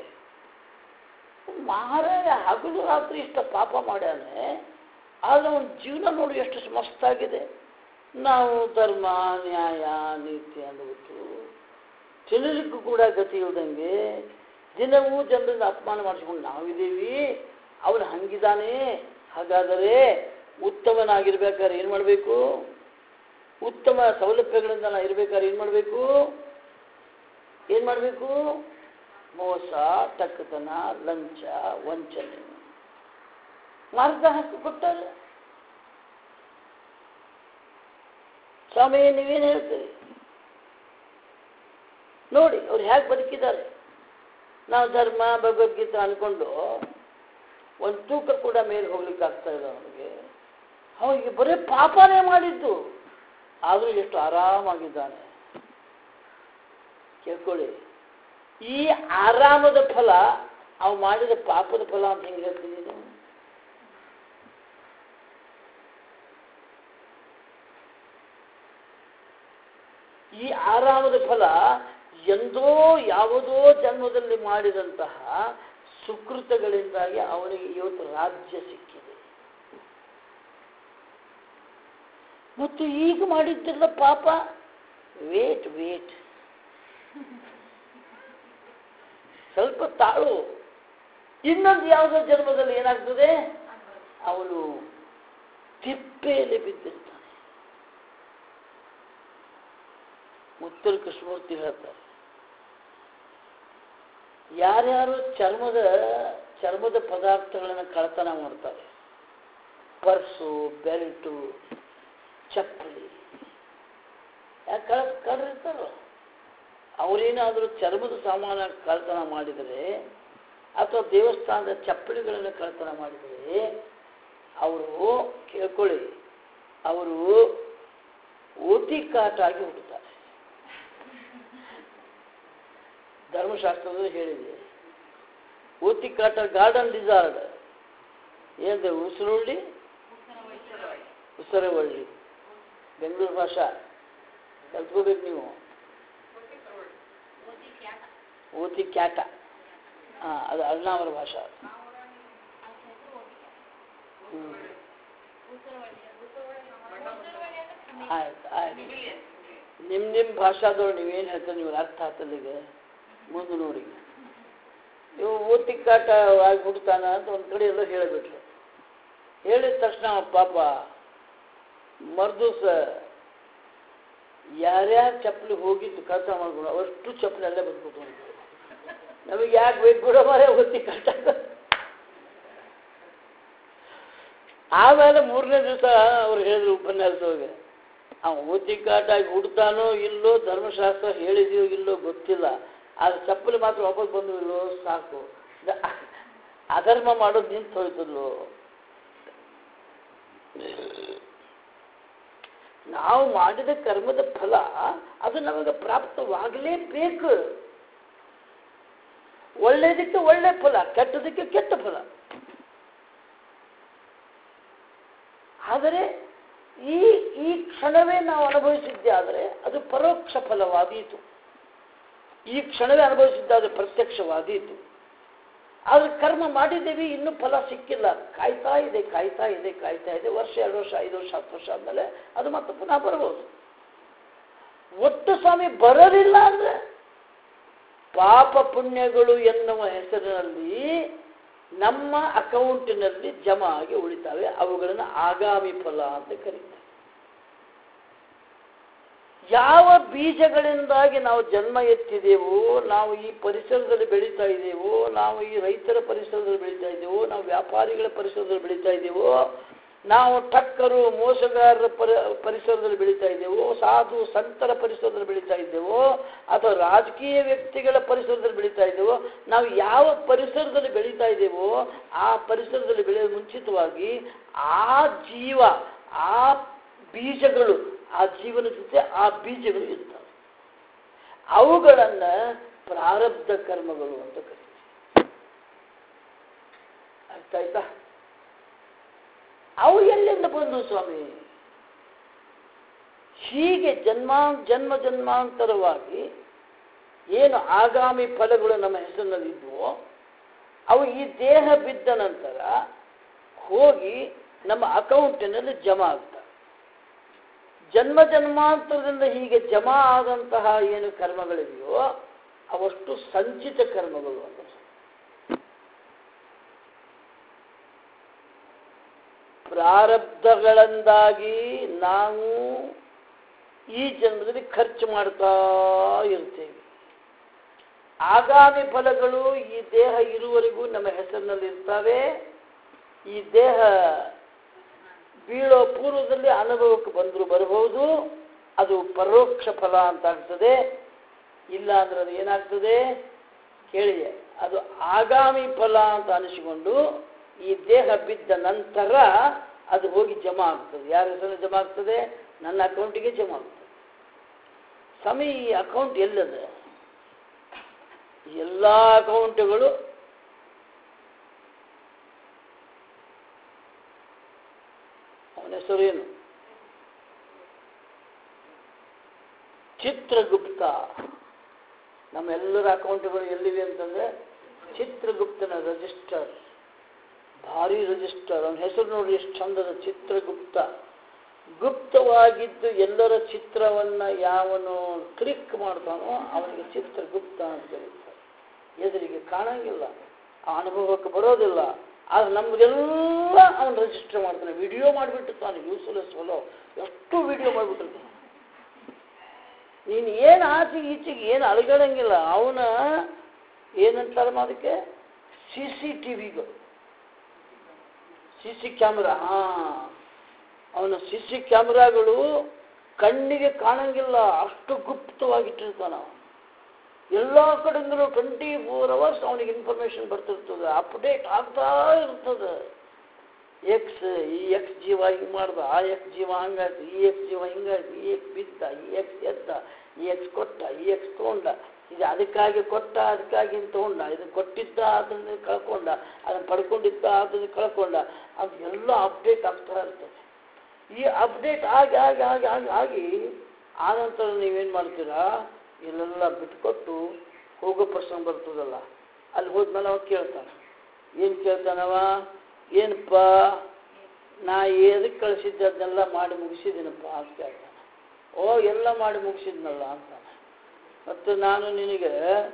ಮಹಾರಾಯ ಹಗಲು ರಾತ್ರಿ ಇಷ್ಟ ಪಾಪ ಮಾಡ್ಯಾನೆ, ಆದರೆ ಅವನ ಜೀವನ ನೋಡಿ ಎಷ್ಟು ಮಸ್ತಾಗಿದೆ. ನಾವು ಧರ್ಮ ನ್ಯಾಯ ನೀತಿ ಅಂದ್ಬಿಟ್ಟು ತಿಳಿಲಿಕ್ಕೂ ಕೂಡ ಗತಿ ಇಲ್ದಂಗೆ ದಿನವೂ ಜನರಿಂದ ಅಪಮಾನ ಮಾಡಿಸ್ಕೊಂಡು ನಾವಿದ್ದೀವಿ. ಅವನು ಹಂಗಿದ್ದಾನೆ. ಹಾಗಾದರೆ ಉತ್ತಮನಾಗಿರ್ಬೇಕಾದ್ರೆ ಏನು ಮಾಡಬೇಕು? ಉತ್ತಮ ಸೌಲಭ್ಯಗಳಿಂದ ನಾವು ಇರಬೇಕಾದ್ರೆ ಏನು ಮಾಡಬೇಕು? ಮೋಸ, ಟಕ್ಕತನ, ಲಂಚ, ವಂಚನೆ ಮಾರ್ಗ ಹಾಕಿ ಕೊಟ್ಟಾರೆ. ಸ್ವಾಮಿ ನೀವೇನು ಹೇಳ್ತೀರಿ ನೋಡಿ, ಅವ್ರು ಹೇಗೆ ಬದುಕಿದ್ದಾರೆ. ನಾವು ಧರ್ಮ ಭಗವದ್ಗೀತೆ ಅನ್ಕೊಂಡು ಒಂದು ತೂಕ ಕೂಡ ಮೇಲೆ ಹೋಗ್ಲಿಕ್ಕೆ ಆಗ್ತಾ ಇಲ್ಲ ಅವನಿಗೆ. ಅವನಿಗೆ ಬರೀ ಪಾಪನೇ ಮಾಡಿದ್ದು, ಆದರೂ ಎಷ್ಟು ಆರಾಮಾಗಿದ್ದಾನೆ. ಕೇಳ್ಕೊಳ್ಳಿ, ಈ ಆರಾಮದ ಫಲ ಅವು ಮಾಡಿದ ಪಾಪದ ಫಲ ಅಂತ ಹೆಂಗೆ ಹೇಳ್ತೀನಿ ನೀವು? ಈ ಆರಾಮದ ಫಲ ಎಂದೋ ಯಾವುದೋ ಜನ್ಮದಲ್ಲಿ ಮಾಡಿದಂತಹ ಸುಕೃತಗಳಿಂದಾಗಿ ಅವನಿಗೆ ಇವತ್ತು ರಾಜ್ಯ ಸಿಕ್ಕಿದೆ. ಮತ್ತು ಈಗ ಮಾಡಿದ್ದೆಲ್ಲ ಪಾಪ. ವೇಟ್ ಸ್ವಲ್ಪ ತಾಳು. ಇನ್ನೊಂದು ಯಾವುದೋ ಜನ್ಮದಲ್ಲಿ ಏನಾಗ್ತದೆ, ಅವನು ತಿಪ್ಪೆಯಲ್ಲಿ ಬಿದ್ದಿರ್ತಾನೆ. ಮುತ್ತೂರು ಕೃಷ್ಣಮೂರ್ತಿ ಹೇಳ್ತಾರೆ, ಯಾರ್ಯಾರು ಚರ್ಮದ ಪದಾರ್ಥಗಳನ್ನು ಕಳ್ತನ ಮಾಡ್ತಾರೆ, ಪರ್ಸು, ಬೆಲ್ಟು, ಚಪ್ಪಲಿ, ಯಾಕೆ ಕಳ್ರಿರ್ತಾರೋ, ಅವರೇನಾದರೂ ಚರ್ಮದ ಸಾಮಾನ ಕಳ್ತನ ಮಾಡಿದರೆ ಅಥವಾ ದೇವಸ್ಥಾನದ ಚಪ್ಪಲಿಗಳನ್ನು ಕಳ್ತನ ಮಾಡಿದರೆ ಅವರು ಕೇಳ್ಕೊಳ್ಳಿ, ಅವರು ಓತಿಕಾಟಾಗಿ ಹುಟ್ಟುತ್ತಾರೆ. ಧರ್ಮಶಾಸ್ತ್ರದಲ್ಲಿ ಹೇಳಿದೆ, ಓತಿಕಾಟ ಗಾರ್ಡನ್ ಡಿಸಾರ್ಡ್ ಏನಿದೆ, ಉಸರವಳ್ಳಿ ಬೆಂಗಳೂರು ಭಾಷಾ ಕಲ್ತ್ಕೋಬೇಕು ನೀವು. ಓತಿ ಕ್ಯಾಟ, ಅದು ಅಳ್ನಾವರ ಭಾಷಾ. ಆಯ್ತು ನಿಮ್ಮ ಭಾಷಾದವ್ರು ನೀವೇನು ಹೇಳ್ತಾರೆ, ನೀವು ಅರ್ಥ ಆಗ್ತಲ್ಲಿಗೆ ಮುಂದೆ ನೋಡಿ. ಇವು ಓತಿ ಕಾಟ ಆಗಿಬಿಡ್ತಾನ ಅಂತ ಒಂದು ಕಡೆ ಎಲ್ಲ ಹೇಳಿಬಿಟ್ರು. ಹೇಳಿದ ತಕ್ಷಣ ಪಾಪ ಮರ್ದೂಸ ಯಾರ್ಯಾರು ಚಪ್ಪಲಿ ಹೋಗಿದ್ದು ಕಳ್ತ ಮಾಡ್ಕೊಂಡು ಅವಷ್ಟು ಚಪ್ಪಲಿ ಅಲ್ಲೇ ಬಂದ್ಬಿಟ್ಟು ನಮಗೆ ಯಾಕೆ ಬೇಕು ಬಿಡೋ ಮಾರೇ ಓತಿ ಕಾಟ. ಆಮೇಲೆ 3ನೇ ದಿವಸ ಅವ್ರು ಹೇಳಿದ್ರು ಉಪನ್ಯಾಸದೊಳಗೆ, ಓತಿ ಕಾಟಾಗಿ ಹುಡ್ತಾನೋ ಇಲ್ಲೋ, ಧರ್ಮಶಾಸ್ತ್ರ ಹೇಳಿದೆಯೋ ಇಲ್ಲೋ ಗೊತ್ತಿಲ್ಲ, ಆದ್ರೆ ಚಪ್ಪಲಿ ಮಾತ್ರ ವಾಪಸ್ ಬಂದು ಇಲ್ಲೋ ಸಾಕು, ಅಧರ್ಮ ಮಾಡೋದು ನಿಂತು ಹೋಯ್ತಲ್ಲೋ. ನಾವು ಮಾಡಿದ ಕರ್ಮದ ಫಲ ಅದು ನಮಗೆ ಪ್ರಾಪ್ತವಾಗಲೇಬೇಕು. ಒಳ್ಳೆಯದಕ್ಕೆ ಒಳ್ಳೆ ಫಲ, ಕೆಟ್ಟದಕ್ಕೆ ಕೆಟ್ಟ ಫಲ. ಆದರೆ ಈ ಕ್ಷಣವೇ ನಾವು ಅನುಭವಿಸಿದ್ದೆ ಆದರೆ ಅದು ಪರೋಕ್ಷ ಫಲವಾದೀತು, ಈ ಕ್ಷಣವೇ ಅನುಭವಿಸಿದ್ದಾದ್ರೆ ಪ್ರತ್ಯಕ್ಷವಾದೀತು. ಆದರೆ ಕರ್ಮ ಮಾಡಿದ್ದೇವೆ, ಇನ್ನೂ ಫಲ ಸಿಕ್ಕಿಲ್ಲ, ಕಾಯ್ತಾ ಇದೆ, ವರ್ಷ 2 ವರ್ಷ 5 ವರ್ಷ 10 ವರ್ಷ ಆದಮೇಲೆ ಅದು ಮತ್ತೆ ಪುನಃ ಬರ್ಬೋದು. ಒಟ್ಟು ಸ್ವಾಮಿ ಬರಲಿಲ್ಲ ಅಂದ್ರೆ ಪಾಪ ಪುಣ್ಯಗಳು ಎನ್ನುವ ಹೆಸರಿನಲ್ಲಿ ನಮ್ಮ ಅಕೌಂಟಿನಲ್ಲಿ ಜಮಾ ಆಗಿ ಉಳಿತಾವೆ. ಅವುಗಳನ್ನು ಆಗಾಮಿ ಫಲ ಅಂತ ಕರೀತಾರೆ. ಯಾವ ಬೀಜಗಳಿಂದಾಗಿ ನಾವು ಜನ್ಮ ಎತ್ತಿದೆವೋ, ನಾವು ಈ ಪರಿಸರದಲ್ಲಿ ಬೆಳೀತಾ ಇದ್ದೇವೋ, ನಾವು ಈ ರೈತರ ಪರಿಸರದಲ್ಲಿ ಬೆಳೀತಾ ಇದ್ದೇವೋ, ನಾವು ವ್ಯಾಪಾರಿಗಳ ಪರಿಸರದಲ್ಲಿ ಬೆಳೀತಾ ಇದ್ದೇವೋ, ನಾವು ಟಕ್ಕರು ಮೋಸಗಾರರ ಪರಿಸರದಲ್ಲಿ ಬೆಳೀತಾ ಇದ್ದೇವೋ, ಸಾಧು ಸಂತರ ಪರಿಸರದಲ್ಲಿ ಬೆಳೀತಾ ಇದ್ದೇವೋ, ಅಥವಾ ರಾಜಕೀಯ ವ್ಯಕ್ತಿಗಳ ಪರಿಸರದಲ್ಲಿ ಬೆಳೀತಾ ಇದ್ದೇವೋ, ನಾವು ಯಾವ ಪರಿಸರದಲ್ಲಿ ಬೆಳೀತಾ ಇದ್ದೇವೋ ಆ ಪರಿಸರದಲ್ಲಿ ಬೆಳೆಯುವ ಮುಂಚಿತವಾಗಿ ಆ ಜೀವ, ಆ ಬೀಜಗಳು, ಆ ಜೀವನ ಜೊತೆ ಆ ಬೀಜಗಳು ಇರ್ತವೆ. ಅವುಗಳನ್ನು ಪ್ರಾರಬ್ಧ ಕರ್ಮಗಳು ಅಂತ ಕರೀತೀವಿ. ಅರ್ಥ ಆಯ್ತಾ? ಅವು ಎಲ್ಲಿಂದ ಬಂದು ಸ್ವಾಮಿ? ಹೀಗೆ ಜನ್ಮ ಜನ್ಮಾಂತರವಾಗಿ ಏನು ಆಗಾಮಿ ಫಲಗಳು ನಮ್ಮ ಹೆಸರಿನಲ್ಲಿದ್ವೋ ಅವು ಈ ದೇಹ ಬಿದ್ದ ನಂತರ ಹೋಗಿ ನಮ್ಮ ಅಕೌಂಟಿನಲ್ಲಿ ಜಮಾ ಆಗ್ತವೆ. ಜನ್ಮ ಜನ್ಮಾಂತರದಿಂದ ಹೀಗೆ ಜಮಾ ಆದಂತಹ ಏನು ಕರ್ಮಗಳಿವೆಯೋ ಅವಷ್ಟು ಸಂಚಿತ ಕರ್ಮಗಳು ಅಂತ. ಪ್ರಾರಬ್ಧಗಳಿಂದಾಗಿ ನಾವು ಈ ಜನ್ಮದಲ್ಲಿ ಖರ್ಚು ಮಾಡ್ತಾ ಇರ್ತೇವೆ. ಆಗಾಮಿ ಫಲಗಳು ಈ ದೇಹ ಇರುವವರೆಗೂ ನಮ್ಮ ಹೆಸರಿನಲ್ಲಿ ಇರ್ತವೆ. ಈ ದೇಹ ಬೀಳೋ ಪೂರ್ವದಲ್ಲಿ ಅನುಭವಕ್ಕೆ ಬಂದರೂ ಬರಬಹುದು, ಅದು ಪರೋಕ್ಷ ಫಲ ಅಂತ ಆಗ್ತದೆ. ಇಲ್ಲ ಅಂದ್ರೆ ಅದು ಏನಾಗ್ತದೆ ಕೇಳಿ, ಅದು ಆಗಾಮಿ ಫಲ ಅಂತ ಅನಿಸಿಕೊಂಡು ಈ ದೇಹ ಬಿದ್ದ ನಂತರ ಅದು ಹೋಗಿ ಜಮಾ ಆಗ್ತದೆ. ಯಾರ ಹೆಸರು ಜಮಾ ಆಗ್ತದೆ? ನನ್ನ ಅಕೌಂಟಿಗೆ ಜಮಾ ಆಗ್ತದೆ. ಸಮಯ ಈ ಅಕೌಂಟ್ ಎಲ್ಲದ? ಎಲ್ಲ ಅಕೌಂಟ್ಗಳು ಅವನ ಹೆಸರು ಏನು? ಚಿತ್ರಗುಪ್ತ. ನಮ್ಮೆಲ್ಲರ ಅಕೌಂಟ್ಗಳು ಎಲ್ಲಿವೆ ಅಂತಂದ್ರೆ ಚಿತ್ರಗುಪ್ತನ ರಿಜಿಸ್ಟರ್, ಭಾರಿ ರಿಜಿಸ್ಟರ್. ಅವನ ಹೆಸರು ನೋಡಿ ಎಷ್ಟು ಚಂದದ, ಚಿತ್ರಗುಪ್ತ. ಗುಪ್ತವಾಗಿದ್ದು ಎಲ್ಲರ ಚಿತ್ರವನ್ನ ಯಾವನು ಕ್ಲಿಕ್ ಮಾಡ್ತಾನೋ ಅವನಿಗೆ ಚಿತ್ರಗುಪ್ತ ಅಂತ ಕರೀತಾರೆ. ಎದುರಿಗೆ ಕಾಣಂಗಿಲ್ಲ, ಆ ಅನುಭವಕ್ಕೆ ಬರೋದಿಲ್ಲ, ಆದ್ರೆ ನಮ್ಗೆಲ್ಲ ಅವನು ರಿಜಿಸ್ಟರ್ ಮಾಡ್ತಾನೆ. ವಿಡಿಯೋ ಮಾಡಿಬಿಟ್ಟಿರ್ತಾನೆ, ಯೂಸ್ಲೆಸ್ ಫಲೋ, ಎಷ್ಟು ವಿಡಿಯೋ ಮಾಡಿಬಿಟ್ಟಿರ್ತಾನೆ. ನೀನು ಏನು ಆಚೆಗೆ ಈಚೆಗೆ ಏನು ಅಲಗಡಂಗಿಲ್ಲ. ಅವನ ಏನಂತಾರಮ್ಮ ಅದಕ್ಕೆ? CCTVಗಳು, CC ಕ್ಯಾಮ್ರಾ. ಅವನ CC ಕ್ಯಾಮ್ರಾಗಳು ಕಣ್ಣಿಗೆ ಕಾಣಂಗಿಲ್ಲ, ಅಷ್ಟು ಗುಪ್ತವಾಗಿಟ್ಟಿರ್ತಾನ. ಎಲ್ಲ ಕಡೆಯಿಂದಲೂ 24 hours ಅವನಿಗೆ ಇನ್ಫಾರ್ಮೇಶನ್ ಬರ್ತಿರ್ತದೆ, ಅಪ್ಡೇಟ್ ಆಗ್ತಾ ಇರ್ತದೆ. ಈ ಎಕ್ಸ್ ಜೀವ ಹಿಂಗೆ ಮಾಡ್ದ, ಆ ಎಕ್ಸ್ ಜೀವ ಹಂಗಾಯ್ತು, ಈ ಎಕ್ಸ್ ಜೀವ ಹಿಂಗಾಯ್ತು, ಈ ಎಕ್ಸ್ ಬಿದ್ದ, ಈ ಎಕ್ಸ್ ಎದ್ದ, ಈ ಎಕ್ಸ್ ಕೊಟ್ಟ, ಈ ಎಕ್ಸ್ ತೊಗೊಂಡ, ಇದು ಅದಕ್ಕಾಗಿ ಕೊಟ್ಟ, ಅದಕ್ಕಾಗಿ ತೊಗೊಂಡ, ಇದನ್ನು ಕೊಟ್ಟಿದ್ದ ಅದನ್ನು ಕಳ್ಕೊಂಡ, ಅದನ್ನು ಪಡ್ಕೊಂಡಿದ್ದ ಅದನ್ನು ಕಳ್ಕೊಂಡ, ಅದು ಎಲ್ಲ ಅಪ್ಡೇಟ್ ಆಗ್ತಾ ಇರ್ತದೆ. ಈ ಅಪ್ಡೇಟ್ ಆಗಿ ಆಗಿ ಆಗಿ ಆಗಿ ಆಗಿ ಆನಂತರ ನೀವೇನು ಮಾಡ್ತೀರಾ? ಇಲ್ಲೆಲ್ಲ ಬಿಟ್ಕೊಟ್ಟು ಹೋಗೋ ಪ್ರಸಂಗ ಬರ್ತದಲ್ಲ, ಅಲ್ಲಿ ಹೋದ್ಮೇಲೆ ಅವ ಕೇಳ್ತಾನೆ. ಏನು ಕೇಳ್ತಾನವ? ಏನಪ್ಪ ನಾ ಎದಕ್ಕೆ ಕಳಿಸಿದ್ದೆ ಅದನ್ನೆಲ್ಲ ಮಾಡಿ ಮುಗಿಸಿದ್ದೀನಪ್ಪ ಅಂತ ಕೇಳ್ತಾನೆ. ಓ ಎಲ್ಲ ಮಾಡಿ ಮುಗಿಸಿದ್ನಲ್ಲ ಅಂತಾನೆ. ಮತ್ತು ನಾನು ನಿನಗೆ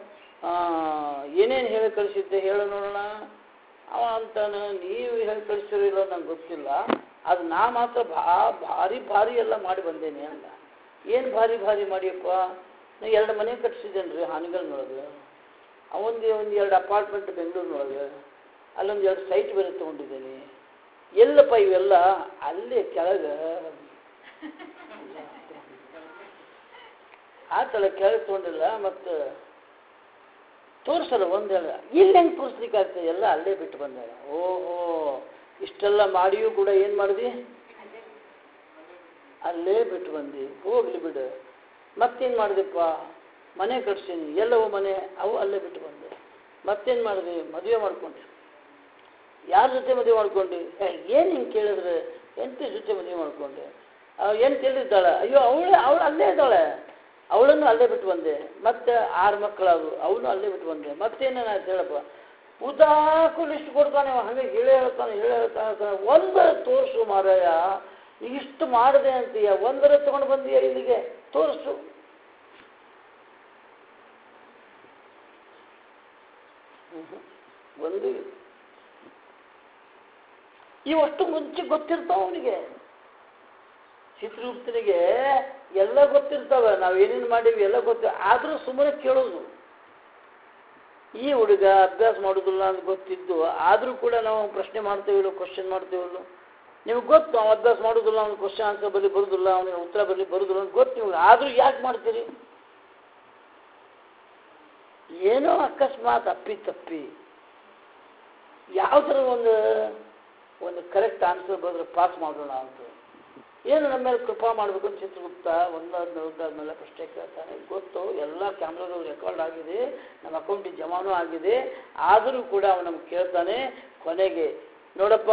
ಏನೇನು ಹೇಳಿ ಕಳಿಸಿದ್ದೆ ಹೇಳು ನೋಡೋಣ. ಅವ ಅಂತಾನೆ, ನೀವು ಹೇಳಿ ಕಳಿಸಿರೋ ಇಲ್ಲೋ ನಂಗೆ ಗೊತ್ತಿಲ್ಲ, ಅದು ನಾ ಮಾತ್ರ ಭಾರಿ ಭಾರಿ ಎಲ್ಲ ಮಾಡಿ ಬಂದೇನೆ ಅಂದ. ಏನು ಭಾರಿ ಭಾರಿ ಮಾಡಿಯಪ್ಪ? ನಾ 2 ಮನೆ ಕಟ್ಸಿದ್ದೇನೆ ರೀ ಹಾನಗಲ್ನೊಳಗೆ, ಒಂದು 2 ಅಪಾರ್ಟ್ಮೆಂಟ್ ಬೆಂಗಳೂರಿನೊಳಗೆ, ಅಲ್ಲೊಂದು 2 ಸೈಟ್ ಬೇರೆ ತೊಗೊಂಡಿದ್ದೇನೆ. ಎಲ್ಲಪ್ಪ ಇವೆಲ್ಲ? ಅಲ್ಲೇ ಕೆಳಗೆ ಆತಳ ಕೆಳಗೆ ತೊಗೊಂಡಿಲ್ಲ, ಮತ್ತು ತೋರಿಸಲ್ಲ ಒಂದೇಳ. ಇಲ್ಲಿ ಹೆಂಗೆ ತೋರಿಸ್ಲಿಕ್ಕೆ ಆಗ್ತದೆ? ಎಲ್ಲ ಅಲ್ಲೇ ಬಿಟ್ಟು ಬಂದಾಗ. ಓಹೋ, ಇಷ್ಟೆಲ್ಲ ಮಾಡಿಯೂ ಕೂಡ ಏನು ಮಾಡಿದಿ? ಅಲ್ಲೇ ಬಿಟ್ಟು ಬಂದು ಹೋಗ್ಲಿ ಬಿಡು. ಮತ್ತೇನು ಮಾಡಿದೆಪ್ಪ? ಮನೆ ಕಟ್ಸೀನಿ. ಎಲ್ಲವೋ ಮನೆ? ಅವು ಅಲ್ಲೇ ಬಿಟ್ಟು ಬಂದೆ. ಮತ್ತೇನು ಮಾಡಿದೆ? ಮದುವೆ ಮಾಡ್ಕೊಂಡೆ. ಯಾರ ಜೊತೆ ಮದುವೆ ಮಾಡ್ಕೊಂಡು? ಏನು ಹಿಂಗೆ ಕೇಳಿದ್ರೆ ಎಂಟು ಜೊತೆ ಮದುವೆ ಮಾಡ್ಕೊಂಡೆ. ಎಂಟು ಎಲ್ಲಿದ್ದಾಳೆ? ಅಯ್ಯೋ ಅವಳು ಅಲ್ಲೇ ಇದ್ದಾಳೆ, ಅವಳನ್ನು ಅಲ್ಲೇ ಬಿಟ್ಟು ಬಂದೆ. ಮತ್ತೆ 6 ಮಕ್ಕಳಾಗು, ಅವನು ಅಲ್ಲೇ ಬಿಟ್ಟು ಬಂದೆ. ಮತ್ತೇನೇನಾಯ್ತು ಹೇಳಪ್ಪ? ಉದಾಕು ಲಿಸ್ಟ್ ಕೊಡ್ತಾನೆ, ಹಾಗೆ ಹೇಳೇ ಹೇಳ್ತಾನೆ. ಒಂದರ ತೋರಿಸು ಮಾರಾಯ, ಇಷ್ಟು ಮಾಡಿದೆ ಅಂತೀಯ, ಒಂದರ ತಗೊಂಡು ಬಂದೀಯ ಇಲ್ಲಿಗೆ, ತೋರಿಸು. ಒಂದು ಇವಷ್ಟು ಮುಂಚೆ ಗೊತ್ತಿರ್ತಾವ ಅವನಿಗೆ. ಚಿತ್ರಗುಪ್ತನಿಗೆ ಎಲ್ಲ ಗೊತ್ತಿರ್ತಾವೆ, ನಾವು ಏನೇನು ಮಾಡೀವಿ ಎಲ್ಲ ಗೊತ್ತಿರ. ಆದರೂ ಸುಮ್ಮನೆ ಕೇಳೋದು. ಈ ಹುಡುಗ ಅಭ್ಯಾಸ ಮಾಡೋದಿಲ್ಲ ಅಂತ ಗೊತ್ತಿದ್ದು, ಆದರೂ ಕೂಡ ನಾವು ಪ್ರಶ್ನೆ ಮಾಡ್ತೇವಿಲ್ಲ, ಕ್ವಶನ್ ಮಾಡ್ತೇವಲ್ಲ. ನಿಮ್ಗೆ ಗೊತ್ತು ಅವ್ನು ಅಭ್ಯಾಸ ಮಾಡೋದಿಲ್ಲ, ಅವ್ನಿಗೆ ಕ್ವಶನ್ ಆನ್ಸರ್ ಬರೋದಿಲ್ಲ, ಅವನಿಗೆ ಉತ್ತರ ಬರೋದಿಲ್ಲ ಅಂತ ಗೊತ್ತು ನಿಮ್ಗೆ. ಆದರೂ ಯಾಕೆ ಮಾಡ್ತೀರಿ? ಏನೋ ಅಕಸ್ಮಾತ್ ತಪ್ಪಿ ಯಾವ ಥರ ಒಂದು ಕರೆಕ್ಟ್ ಆನ್ಸರ್ ಬರೆದ್ರೆ ಪಾಸ್ ಮಾಡೋಣ ಅಂತ. ಏನು ನಮ್ಮ ಮೇಲೆ ಕೃಪಾ ಮಾಡಬೇಕು ಅಂತ ಚಿತ್ರಗುಪ್ತ ಒಂದಾದ್ಮೇಲೆ ಪ್ರಶ್ನೆ ಕೇಳ್ತಾನೆ. ಗೊತ್ತು, ಎಲ್ಲ ಕ್ಯಾಮ್ರಾಗಳು ರೆಕಾರ್ಡ್ ಆಗಿದೆ, ನಮ್ಮ ಅಕೌಂಟಿಗೆ ಜಮಾನೂ ಆಗಿದೆ. ಆದರೂ ಕೂಡ ಅವನು ನಮ್ಗೆ ಕೇಳ್ತಾನೆ. ಕೊನೆಗೆ, ನೋಡಪ್ಪ,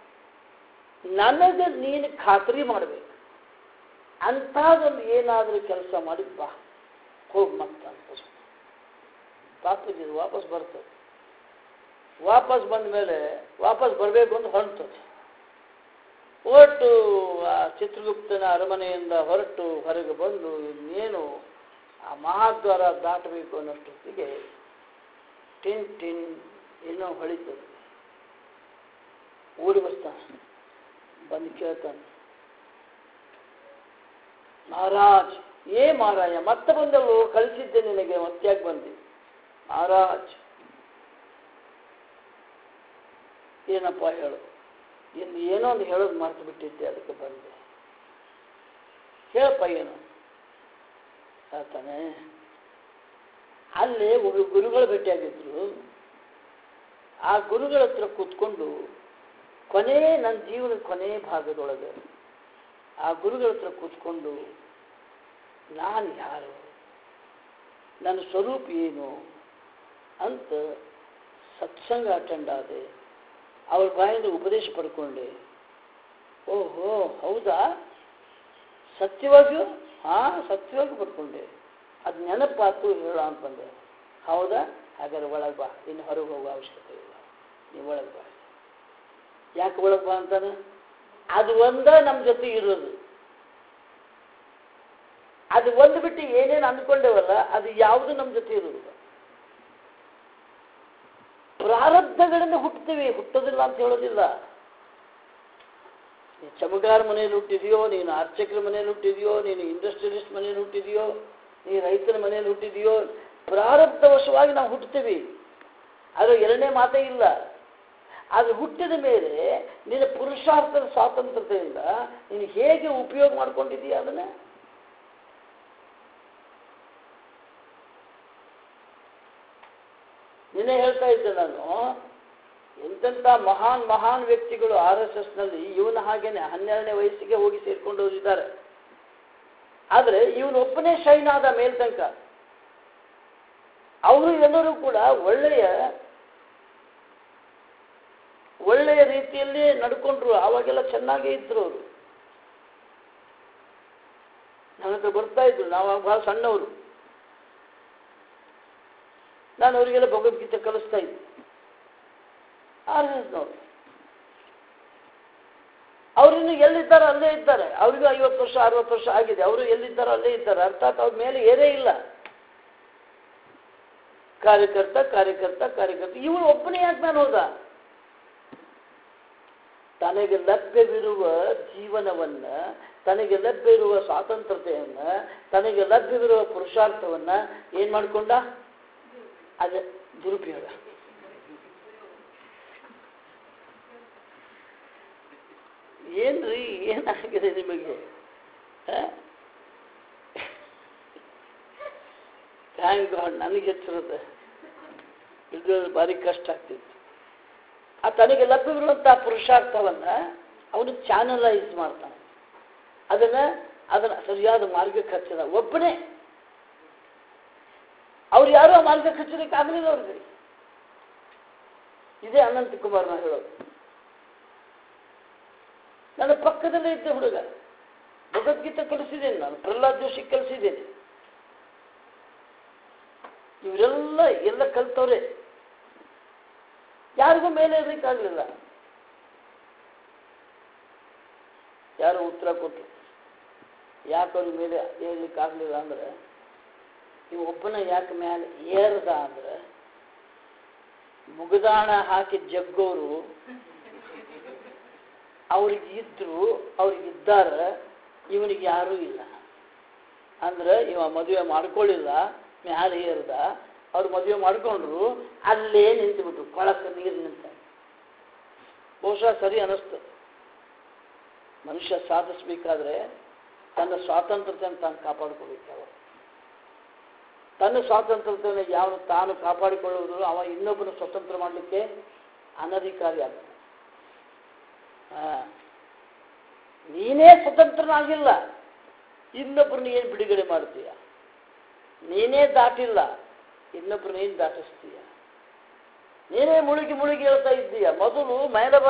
ನನಗೆ ನೀನು ಖಾತ್ರಿ ಮಾಡಬೇಕು, ಅಂಥದ್ದೊಂದು ಏನಾದರೂ ಕೆಲಸ ಮಾಡಿದ್ ಬಾ, ಹೋಗಿ ಮತ್ತೆ ಅಂತ. ಪಾಪಜಿದು ವಾಪಸ್ ಬರ್ತದೆ. ವಾಪಸ್ ಬಂದ ಮೇಲೆ ವಾಪಸ್ ಬರಬೇಕು ಅಂತ ಹೊರಡ್ತದೆ. ಹೊರಟು ಆ ಚಿತ್ರಗುಪ್ತನ ಅರಮನೆಯಿಂದ ಹೊರಟು ಹೊರಗೆ ಬಂದು ಇನ್ನೇನು ಆ ಮಹಾದ್ವಾರ ದಾಟಬೇಕು ಅನ್ನೋಷ್ಟೊತ್ತಿಗೆ ಟಿನ್ ಟಿನ್ ಏನೋ ಹೊಳಿತದೆ. ಓಡಿ ಬರ್ತಾನೆ, ಬಂದು ಕೇಳ್ತಾನೆ, ಮಹಾರಾಜ್, ಮಹಾರಾಯ ಮತ್ತೆ ಬಂದಲ್ಲೋ, ಕಳಿಸಿದ್ದೆ ನಿನಗೆ, ಮತ್ತ್ಯಾಕೆ ಬಂದೆ? ಮಹಾರಾಜ್, ಏನಪ್ಪ ಹೇಳು? ಇಲ್ಲಿ ಏನೋ ಒಂದು ಹೇಳೋದು ಮರೆತು ಬಿಟ್ಟಿದ್ದೆ, ಅದಕ್ಕೆ ಬಂದೆ. ಹೇಳಪ್ಪ ಏನು ಹೇಳ್ತಾನೆ. ಅಲ್ಲಿ ಒಬ್ಬ ಗುರುಗಳು ಭೇಟಿಯಾಗಿದ್ರು. ಆ ಗುರುಗಳ ಹತ್ರ ಕೂತ್ಕೊಂಡು ನನ್ನ ಜೀವನದ ಕೊನೆ ಭಾಗದೊಳಗೆ ಆ ಗುರುಗಳ ಹತ್ರ ಕೂತ್ಕೊಂಡು ನಾನು ಯಾರು, ನನ್ನ ಸ್ವರೂಪ ಏನು ಅಂತ ಸತ್ಸಂಗ ಅಟೆಂಡ್ ಆದೆ. ಅವ್ರ ಬಾಯಿಂದ ಉಪದೇಶ ಪಡ್ಕೊಂಡೆ. ಓಹೋ ಹೌದಾ, ಸತ್ಯವಾಗಿಯೂ? ಸತ್ಯವಾಗಿ ಪಡ್ಕೊಂಡೆ. ಅದು ನೆನಪಾತು ಹೇಳ ಅಂತಂದೆ. ಹೌದಾ, ಹಾಗಾದ್ರೆ ಒಳಗೆ ಬಾ, ಇನ್ನು ಹೊರಗೆ ಹೋಗೋ ಅವಶ್ಯಕತೆ ಇಲ್ಲ, ನೀವು ಒಳಗೆ ಬಾ. ಯಾಕೆ ಒಳಗೆ ಬಾ ಅಂತಾನೆ? ಅದು ಒಂದ ನಮ್ಮ ಜೊತೆ ಇರೋದು. ಅದು ಒಂದು ಬಿಟ್ಟು ಏನೇನು ಅಂದ್ಕೊಂಡೇವಲ್ಲ ಅದು ಯಾವುದು ನಮ್ಮ ಜೊತೆ ಇರೋದಿಲ್ಲ. ಪ್ರಾರಬ್ಧಗಳನ್ನು ಹುಟ್ಟುತ್ತೇವೆ, ಹುಟ್ಟೋದಿಲ್ಲ ಅಂತ ಹೇಳೋದಿಲ್ಲ. ನೀನು ಚಮಗಾರ ಮನೆಯಲ್ಲಿ ಹುಟ್ಟಿದೆಯೋ, ನೀನು ಅರ್ಚಕರ ಮನೆಯಲ್ಲಿ ಹುಟ್ಟಿದೆಯೋ, ನೀನು ಇಂಡಸ್ಟ್ರಿಯಲಿಸ್ಟ್ ಮನೆಯಲ್ಲಿ ಹುಟ್ಟಿದೆಯೋ, ನೀನು ರೈತರ ಮನೆಯಲ್ಲಿ ಹುಟ್ಟಿದೆಯೋ, ಪ್ರಾರಬ್ಧವಶವಾಗಿ ನಾವು ಹುಟ್ಟುತ್ತೇವೆ. ಅದು ಎರಡನೇ ಮಾತೇ ಇಲ್ಲ. ಅದು ಹುಟ್ಟಿದ ಮೇಲೆ ನಿನ್ನ ಪುರುಷಾರ್ಥದ ಸ್ವಾತಂತ್ರ್ಯತೆಯಿಂದ ನೀನು ಹೇಗೆ ಉಪಯೋಗ ಮಾಡ್ಕೊಂಡಿದೀಯ ಅದನ್ನ. ನಿನ್ನೆ ಹೇಳ್ತಾ ಇದ್ದೆ ನಾನು, ಎಂತೆಂಥ ಮಹಾನ್ ವ್ಯಕ್ತಿಗಳು RSS ನಲ್ಲಿ ಇವನ ಹಾಗೇನೆ 12ನೇ ವಯಸ್ಸಿಗೆ ಹೋಗಿ ಸೇರ್ಕೊಂಡು ಹೋಗಿದ್ದಾರೆ. ಆದರೆ ಇವನೊಬ್ಬನೇ ಶೈನ್ ಆದ ಮೇಲ್ತನಕ. ಅವರು ಎಲ್ಲರೂ ಕೂಡ ಒಳ್ಳೆಯ ರೀತಿಯಲ್ಲಿ ನಡ್ಕೊಂಡ್ರು. ಅವಾಗೆಲ್ಲ ಚೆನ್ನಾಗೇ ಇದ್ರು ಅವರು. ನನ್ನ ಹತ್ರ ಬರ್ತಾ ಇದ್ರು, ನಾವು ಬಹಳ ಸಣ್ಣವರು. ನಾನು ಅವರಿಗೆಲ್ಲ ಭಗವದ್ಗೀತೆ ಕಲಿಸ್ತಾ ಇದ್ದೆ. RSSನವರು ಅವರಿನ್ನು ಎಲ್ಲಿದ್ದಾರೋ ಅಲ್ಲೇ ಇದ್ದಾರೆ. ಅವರಿಗೂ 50 ವರ್ಷ 60 ವರ್ಷ ಆಗಿದೆ. ಅವರು ಎಲ್ಲಿದ್ದಾರೋ ಅಲ್ಲೇ ಇದ್ದಾರೆ. ಅರ್ಥಾತ್ ಅವ್ರ ಮೇಲೆ ಏನೇ ಇಲ್ಲ. ಕಾರ್ಯಕರ್ತ ಇವನು ಒಬ್ಬನೇ ಯಾಕೆ ನಾನು ಹೋದ? ತನಗೆ ಲಭ್ಯವಿರುವ ಜೀವನವನ್ನ, ತನಗೆ ಲಭ್ಯವಿರುವ ಸ್ವಾತಂತ್ರ್ಯತೆಯನ್ನ, ತನಗೆ ಲಭ್ಯವಿರುವ ಪುರುಷಾರ್ಥವನ್ನ ಏನ್ ಮಾಡ್ಕೊಂಡ? ಅದೇ ದುರುಪಯೋಗ. ಏನ್ರಿ ಏನಾಗಿದೆ ನಿಮಗೆ? ಥ್ಯಾಂಕ್ ಗಾಡ್ ನನಗೆ ಹೆಚ್ಚಿರುತ್ತೆ, ಇದು ಭಾರಿ ಕಷ್ಟ ಆಗ್ತಿತ್ತು. ಆ ತನಗೆ ಲಭ್ಯವಿರುವಂತಹ ಪುರುಷಾರ್ಥವನ್ನ ಅವನು ಚಾನಲೈಸ್ ಮಾಡ್ತಾನೆ. ಅದನ್ನ ಸರಿಯಾದ ಮಾರ್ಗಕ್ಕೆ ಹಚ್ಚಿದ ಒಬ್ಬನೇ. ಅವ್ರು ಯಾರು ಆ ಮಾರ್ಗಕ್ಕೆ ಹಚ್ಚಲಿಕ್ಕೆ ಆಗಲಿಲ್ಲ ಅವ್ರಿಗೆ. ಇದೇ ಅನಂತ ಕುಮಾರ್ನ ಹೇಳೋದು. ನನ್ನ ಪಕ್ಕದಲ್ಲೇ ಇದ್ದ ಹುಡುಗ, ಭಗವದ್ಗೀತೆ ಕಲಿಸಿದ್ದೇನೆ ನಾನು, ಪ್ರಹ್ಲಾದ್ ಜೋಶಿ ಕಲಿಸಿದ್ದೇನೆ. ಇವರೆಲ್ಲ ಕಲ್ತವ್ರೆ. ಯಾರಿಗೂ ಮೇಲೆ ಇರ್ಲಿಕ್ಕಾಗಲಿಲ್ಲ. ಯಾರು ಉತ್ತರ ಕೊಟ್ಟರು ಯಾಕೆ ಅವ್ರಿಗೆ ಮೇಲೆ ಏರ್ಲಿಕ್ಕಾಗಲಿಲ್ಲ ಅಂದ್ರೆ, ನೀವು ಒಬ್ಬನ ಯಾಕೆ ಮೇಲೆ ಏರ್ದ ಅಂದ್ರೆ, ಮುಗದಾಣ ಹಾಕಿ ಜಗ್ಗೋರು ಅವ್ರಿಗಿದ್ದಾರೆ, ಇವನಿಗೆ ಯಾರೂ ಇಲ್ಲ ಅಂದ್ರೆ ಇವ ಮದುವೆ ಮಾಡ್ಕೊಳ್ಳಿಲ್ಲ, ಮ್ಯಾಲೆ ಏರ್ದ. ಅವ್ರು ಮದುವೆ ಮಾಡ್ಕೊಂಡ್ರು, ಅಲ್ಲೇ ನಿಂತುಬಿಟ್ರು, ಕೊಳಕ್ಕೆ ನೀರು ನಿಂತ. ಬಹುಶಃ ಸರಿ ಅನ್ನಿಸ್ತು. ಮನುಷ್ಯ ಸಾಧಿಸ್ಬೇಕಾದ್ರೆ ತನ್ನ ಸ್ವಾತಂತ್ರ್ಯತೆಯನ್ನು ತಾನು ಕಾಪಾಡಿಕೊಳ್ಬೇಕು. ತನ್ನ ಸ್ವಾತಂತ್ರ್ಯತೆಯನ್ನು ಯಾವ ತಾನು ಕಾಪಾಡಿಕೊಳ್ಳುವುದು, ಅವ ಇನ್ನೊಬ್ಬನ ಸ್ವತಂತ್ರ ಮಾಡಲಿಕ್ಕೆ ಅನಧಿಕಾರಿ ಆಗ್ತಾನೆ. ನೀನೇ ಸ್ವತಂತ್ರನಾಗಿಲ್ಲ, ಇನ್ನೊಬ್ಬರನ್ನ ಏನು ಬಿಡುಗಡೆ ಮಾಡ್ತೀಯ? ನೀನೇ ದಾಟಿಲ್ಲ, ಇನ್ನೊಬ್ಬರನ್ನ ಏನು ದಾಟಿಸ್ತೀಯ? ನೀನೇ ಮುಳುಗಿ ಹೇಳ್ತಾ ಇದ್ದೀಯ. ಮೊದಲು ಮೇಲಬ.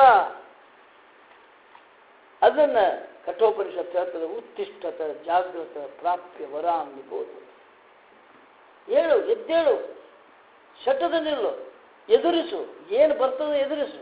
ಅದನ್ನ ಕಠೋಪನಿಷತ್ತು ಹೇಳ್ತದೆ, ಉತ್ತಿಷ್ಠತ ಜಾಗೃತ ಪ್ರಾಪ್ಯ ವರಾನ್ ನಿಬೋಧ. ಹೇಳು, ಎದ್ದೇಳು, ಶಟದ ನಿಲ್ಲು, ಎದುರಿಸು, ಏನು ಬರ್ತದೆ ಎದುರಿಸು.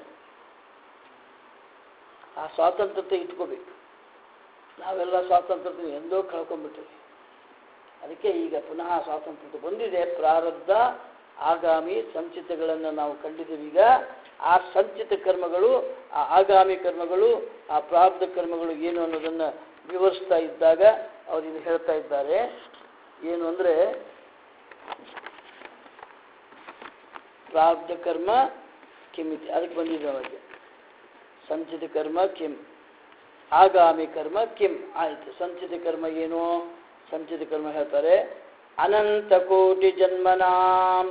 ಆ ಸ್ವಾತಂತ್ರ್ಯತೆ ಇಟ್ಕೋಬೇಕು. ನಾವೆಲ್ಲ ಸ್ವಾತಂತ್ರ್ಯತೆ ಎಂದೋ ಕಳ್ಕೊಂಡ್ಬಿಟ್ಟಿವಿ. ಅದಕ್ಕೆ ಈಗ ಪುನಃ ಸ್ವಾತಂತ್ರ್ಯತೆ ಬಂದಿದೆ. ಪ್ರಾರಬ್ಧ ಆಗಾಮಿ ಸಂಚಿತಗಳನ್ನು ನಾವು ಕಂಡಿದ್ದೀವಿ. ಈಗ ಆ ಸಂಚಿತ ಕರ್ಮಗಳು, ಆ ಆಗಾಮಿ ಕರ್ಮಗಳು, ಆ ಪ್ರಾರಬ್ಧ ಕರ್ಮಗಳು ಏನು ಅನ್ನೋದನ್ನು ವಿವರಿಸ್ತಾ ಇದ್ದಾಗ ಅವ್ರು ಇದು ಹೇಳ್ತಾ ಇದ್ದಾರೆ. ಏನು ಅಂದರೆ, ಪ್ರಾರಬ್ಧ ಕರ್ಮ ಕಿಮಿತಿ, ಅದಕ್ಕೆ ಬಂದಿದೆ ಅವರಿಗೆ. ಸಂಚಿತ ಕರ್ಮ ಕಿಂ, ಆಗಾಮಿ ಕರ್ಮ ಕಿಂ. ಆಯಿತು, ಸಂಚಿತ ಕರ್ಮ ಏನು? ಸಂಚಿತ ಕರ್ಮ ಹೇಳ್ತಾರೆ, ಅನಂತ ಕೋಟಿ ಜನ್ಮನಾಂ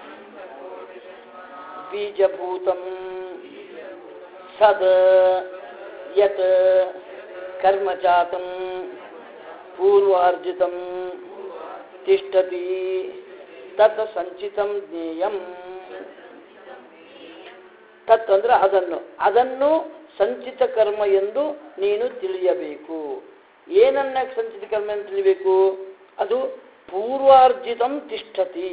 ಬೀಜಭೂತಂ ಸದ್ ಯತ್ ಕರ್ಮ ಜಾತಂ ಪೂರ್ವಾರ್ಜಿತಂ ತಿಷ್ಠತಿ ತತ್ ಸಂಚಿತಂ ಜ್ಞೇಯಂ. ತತ್ ಅಂದ್ರೆ ಅದನ್ನು ಸಂಚಿತ ಕರ್ಮ ಎಂದು ನೀನು ತಿಳಿಯಬೇಕು. ಏನನ್ನ ಸಂಚಿತ ಕರ್ಮ ಎಂದು ತಿಳಿಯಬೇಕು? ಅದು ಪೂರ್ವಾರ್ಜಿತಂ ತಿಷ್ಠತಿ,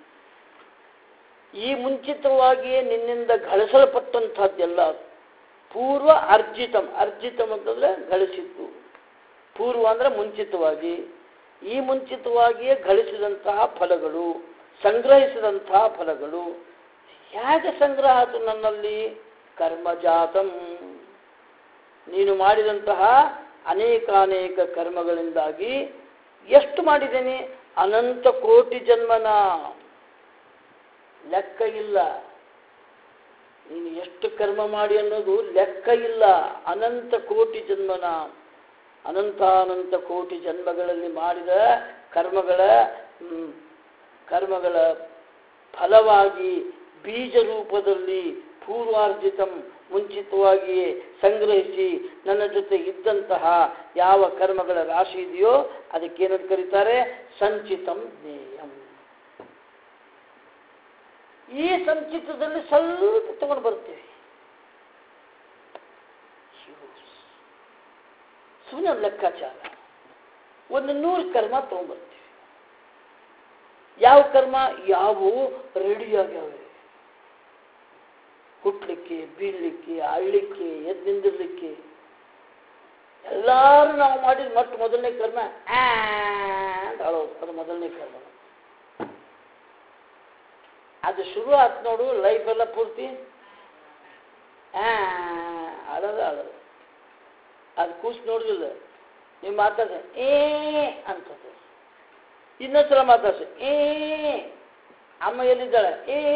ಈ ಮುಂಚಿತವಾಗಿಯೇ ನಿನ್ನಿಂದ ಗಳಿಸಲ್ಪಟ್ಟಂತಹದ್ದೆಲ್ಲ. ಪೂರ್ವ ಅರ್ಜಿತಂ, ಅರ್ಜಿತಂ ಅಂತಂದ್ರೆ ಗಳಿಸಿದ್ದು, ಪೂರ್ವ ಅಂದ್ರೆ ಮುಂಚಿತವಾಗಿ, ಈ ಮುಂಚಿತವಾಗಿಯೇ ಗಳಿಸಿದಂತಹ ಫಲಗಳು, ಸಂಗ್ರಹಿಸಿದಂತಹ ಫಲಗಳು. ಹೇಗೆ ಸಂಗ್ರಹ ಆಯಿತು ನನ್ನಲ್ಲಿ? ಕರ್ಮಜಾತಂ, ನೀನು ಮಾಡಿದಂತಹ ಅನೇಕಾನೇಕ ಕರ್ಮಗಳಿಂದಾಗಿ. ಎಷ್ಟು ಮಾಡಿದ್ದೇನೆ? ಅನಂತ ಕೋಟಿ ಜನ್ಮನ, ಲೆಕ್ಕ ಇಲ್ಲ. ನೀನು ಎಷ್ಟು ಕರ್ಮ ಮಾಡಿ ಅನ್ನೋದು ಲೆಕ್ಕ ಇಲ್ಲ. ಅನಂತ ಕೋಟಿ ಜನ್ಮನ, ಅನಂತಾನಂತ ಕೋಟಿ ಜನ್ಮಗಳಲ್ಲಿ ಮಾಡಿದ ಕರ್ಮಗಳ ಫಲವಾಗಿ ಬೀಜ ರೂಪದಲ್ಲಿ ಪೂರ್ವಾರ್ಜಿತಂ ಮುಂಚಿತವಾಗಿಯೇ ಸಂಗ್ರಹಿಸಿ ನನ್ನ ಜೊತೆ ಇದ್ದಂತಹ ಯಾವ ಕರ್ಮಗಳ ರಾಶಿ ಇದೆಯೋ ಅದಕ್ಕೇನಂತ ಕರೀತಾರೆ? ಸಂಚಿತಂ ಜ್ಞೇಯಂ. ಈ ಸಂಚಿತದಲ್ಲಿ ಸ್ವಲ್ಪ ತಗೊಂಡು ಬರ್ತೀವಿ, ಸುಮ್ಮನೆ ಲೆಕ್ಕಾಚಾರ. ಒಂದು 100 ಕರ್ಮ ತಗೊಂಡ್ಬರ್ತೀವಿ. ಯಾವ ಕರ್ಮ? ಯಾವುವು ರೆಡಿಯಾಗ್ಯಾವೆ, ಕುಟ್ಲಿಕ್ಕೆ, ಬೀಳಲಿಕ್ಕೆ, ಅಳ್ಳಿಕ್ಕೆ, ಎದ್ದು ನಿಂದಿರ್ಲಿಕ್ಕೆ. ಎಲ್ಲರೂ ನಾವು ಮಾಡಿದ ಮೊದಲನೇ ಕರ್ಮ ಅಂತ ಅಳೋದು, ಅದು ಮೊದಲನೇ ಕರ್ಮ. ಅದು ಶುರು ಆಯ್ತು ನೋಡು, ಲೈಫ್ ಎಲ್ಲ ಪೂರ್ತಿ ಅಳೋದು. ಅದು ಕೂಸು ನೋಡಿಲ್ಲ, ನೀವು ಮಾತಾಡ ಅಂತದ್ದು, ಇನ್ನೊಂದ್ಸಲ ಮಾತಾಡ್ಸಿ ಅಮ್ಮ ಎಲ್ಲಿದ್ದಾಳೆ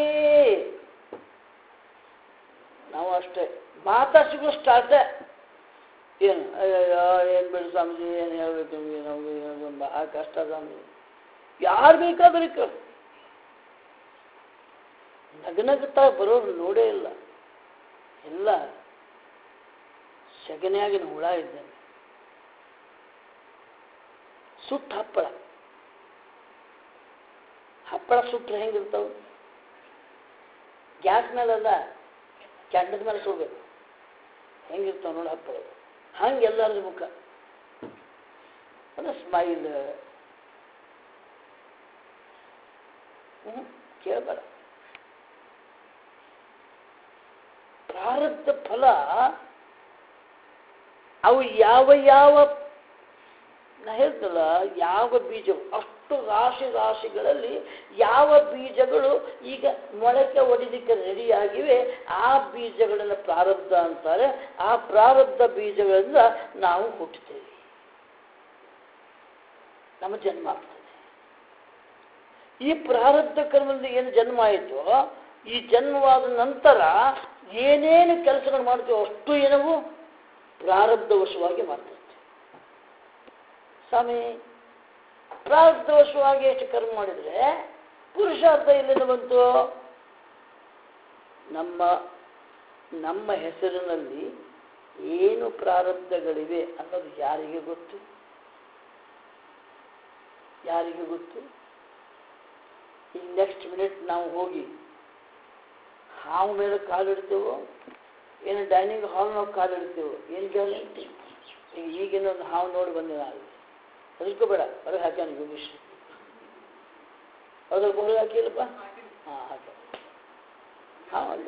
ನಾವು ಅಷ್ಟೇ ಮಾತಾಡ್ಸಿಗೂ ಸ್ಟಾರ್ಟೇ. ಏನು ಏನು ಬಿಡು ಸ್ವಾಮೀಜಿ, ಏನು ಹೇಳ್ಬೇಕು ನಮಗೆ ಭಾಳ ಕಷ್ಟ ಸ್ವಾಮೀಜಿ. ಯಾರು ಬೇಕಾದ್ರೂ ಕೇಳು, ನಗನಗುತ್ತಾ ಬರೋರು ನೋಡೇ ಇಲ್ಲ. ಎಲ್ಲ ಸಗಣಿಯಾಗಿನ ಹುಳ ಇದ್ದೇನೆ. ಸುಟ್ಟು ಹಪ್ಪಳ ಸುಟ್ಟರೆ ಹೆಂಗಿರ್ತಾವೆ? ಗ್ಯಾಸ್ ಮೇಲಲ್ಲ, ಕ್ಯಾಂಡಲ್ ಮೇಲೆ ಸುಡಬೇಕು. ಹೆಂಗಿರ್ತಾವ ನೋಡಿ ಹಪ್ಪಳ, ಹಂಗೆ ಎಲ್ಲರದು ಮುಖ ಅಂದ್ರೆ ಸ್ಮೈಲ್. ಕೇಳಬೇಡ. ಪ್ರಾರಬ್ಧ ಫಲ ಅವು ಯಾವ ನಾ ಹೇಳ್ತಲ್ಲ, ಯಾವ ಬೀಜ ಅಷ್ಟು ರಾಶಿಗಳಲ್ಲಿ ಯಾವ ಬೀಜಗಳು ಈಗ ಮೊಳಕೆ ಒಡಿಲಿಕ್ಕೆ ರೆಡಿಯಾಗಿವೆ, ಆ ಬೀಜಗಳನ್ನು ಪ್ರಾರಬ್ಧ ಅಂತಾರೆ. ಆ ಪ್ರಾರಬ್ಧ ಬೀಜಗಳಿಂದ ನಾವು ಹುಟ್ಟುತ್ತೇವೆ, ನಮ್ಮ ಜನ್ಮ ಆಗ್ತದೆ. ಈ ಪ್ರಾರಬ್ಧ ಕರ್ಮದಿಂದ ಏನು ಜನ್ಮ ಆಯಿತು, ಈ ಜನ್ಮವಾದ ನಂತರ ಏನೇನು ಕೆಲಸಗಳು ಮಾಡ್ತೀವೋ ಅಷ್ಟು ಏನವು ಪ್ರಾರಬ್ಧವಶವಾಗಿ ಮಾಡ್ತಿರ್ತೀವಿ. ಸ್ವಾಮಿ, ಪ್ರಾರಬ್ಧವಶವಾಗಿ ಎಷ್ಟು ಕರ್ಮ ಮಾಡಿದರೆ ಪುರುಷಾರ್ಥ ಎಲ್ಲಿಂದ ಬಂತು? ನಮ್ಮ ಹೆಸರಿನಲ್ಲಿ ಏನು ಪ್ರಾರಬ್ಧಗಳಿವೆ ಅನ್ನೋದು ಯಾರಿಗೆ ಗೊತ್ತು? ಯಾರಿಗೆ ಗೊತ್ತು? ಈಗ ನೆಕ್ಸ್ಟ್ ಮಿನಿಟ್ ನಾವು ಹೋಗಿ ಹಾವು ಮೇಲೆ ಕಾಲಿಡ್ತೇವೋ, ಏನು ಡೈನಿಂಗ್ ಹಾಲ್ನಾಗ ಕಾಲಿಡ್ತೇವೋ, ಏನು ಗ್ಯಾರಂಟಿ? ಈಗಿನ ಒಂದು ಹಾವು ನೋಡಿ ಬಂದೆ ನಾನು, ಹೆದರ್ಕೋಬೇಡ, ಹೊರಗೆ ಹಾಕ್ಯಾನ ಯೋಗೀಶ್. ಅದ್ರ ಹೊರಗೆ ಹಾಕಿಲ್ಲಪ್ಪ, ಹಾಂ ಹಾಕಿ ಹಾಂ ಅಲ್ಲ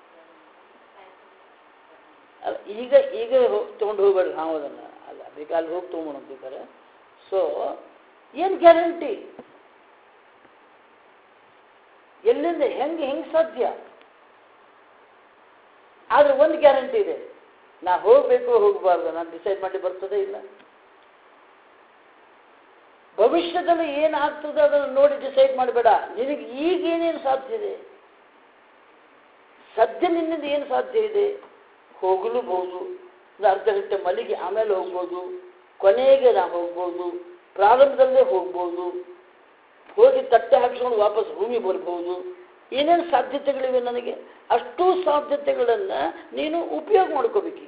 ಅಲ್ಲ ಈಗ ತೊಗೊಂಡು ಹೋಗ್ಬೇಡ್ರಿ ಹಾವು ಅದನ್ನು, ಅಲ್ಲ ಬೇಕಾದ್ರೆ ಹೋಗಿ ತೊಗೊಂಡು ಬೇಕಾರೆ. ಸೊ ಏನು ಗ್ಯಾರಂಟಿ? ಎಲ್ಲಿಂದ ಹೆಂಗೆ ಸಾಧ್ಯ? ಆದರೆ ಒಂದು ಗ್ಯಾರಂಟಿ ಇದೆ, ನಾ ಹೋಗಬೇಕು ಹೋಗಬಾರ್ದು ನಾನು ಡಿಸೈಡ್ ಮಾಡಿ ಬರ್ತದೆ ಇಲ್ಲ. ಭವಿಷ್ಯದಲ್ಲಿ ಏನಾಗ್ತದೆ ಅದನ್ನು ನೋಡಿ ಡಿಸೈಡ್ ಮಾಡಬೇಡ. ನಿನಗೆ ಈಗ ಏನೇನು ಸಾಧ್ಯ ಇದೆ, ಸದ್ಯ ನಿನ್ನಿಂದ ಏನು ಸಾಧ್ಯ ಇದೆ, ಹೋಗಲೂಬಹುದು, ಒಂದು ಅರ್ಧ ಗಂಟೆ ಮಲಗಿ ಆಮೇಲೆ ಹೋಗ್ಬೋದು, ಕೊನೆಗೆ ನಾ ಹೋಗ್ಬೋದು, ಪ್ರಾರಂಭದಲ್ಲೇ ಹೋಗ್ಬೋದು, ಹೋಗಿ ತಟ್ಟೆ ಹಾಕಿಸ್ಕೊಂಡು ವಾಪಸ್ ರೂಮಿಗೆ ಬರ್ಬೋದು. ಏನೇನು ಸಾಧ್ಯತೆಗಳಿವೆ ನನಗೆ, ಅಷ್ಟೂ ಸಾಧ್ಯತೆಗಳನ್ನು ನೀನು ಉಪಯೋಗ ಮಾಡ್ಕೋಬೇಕೀಗ.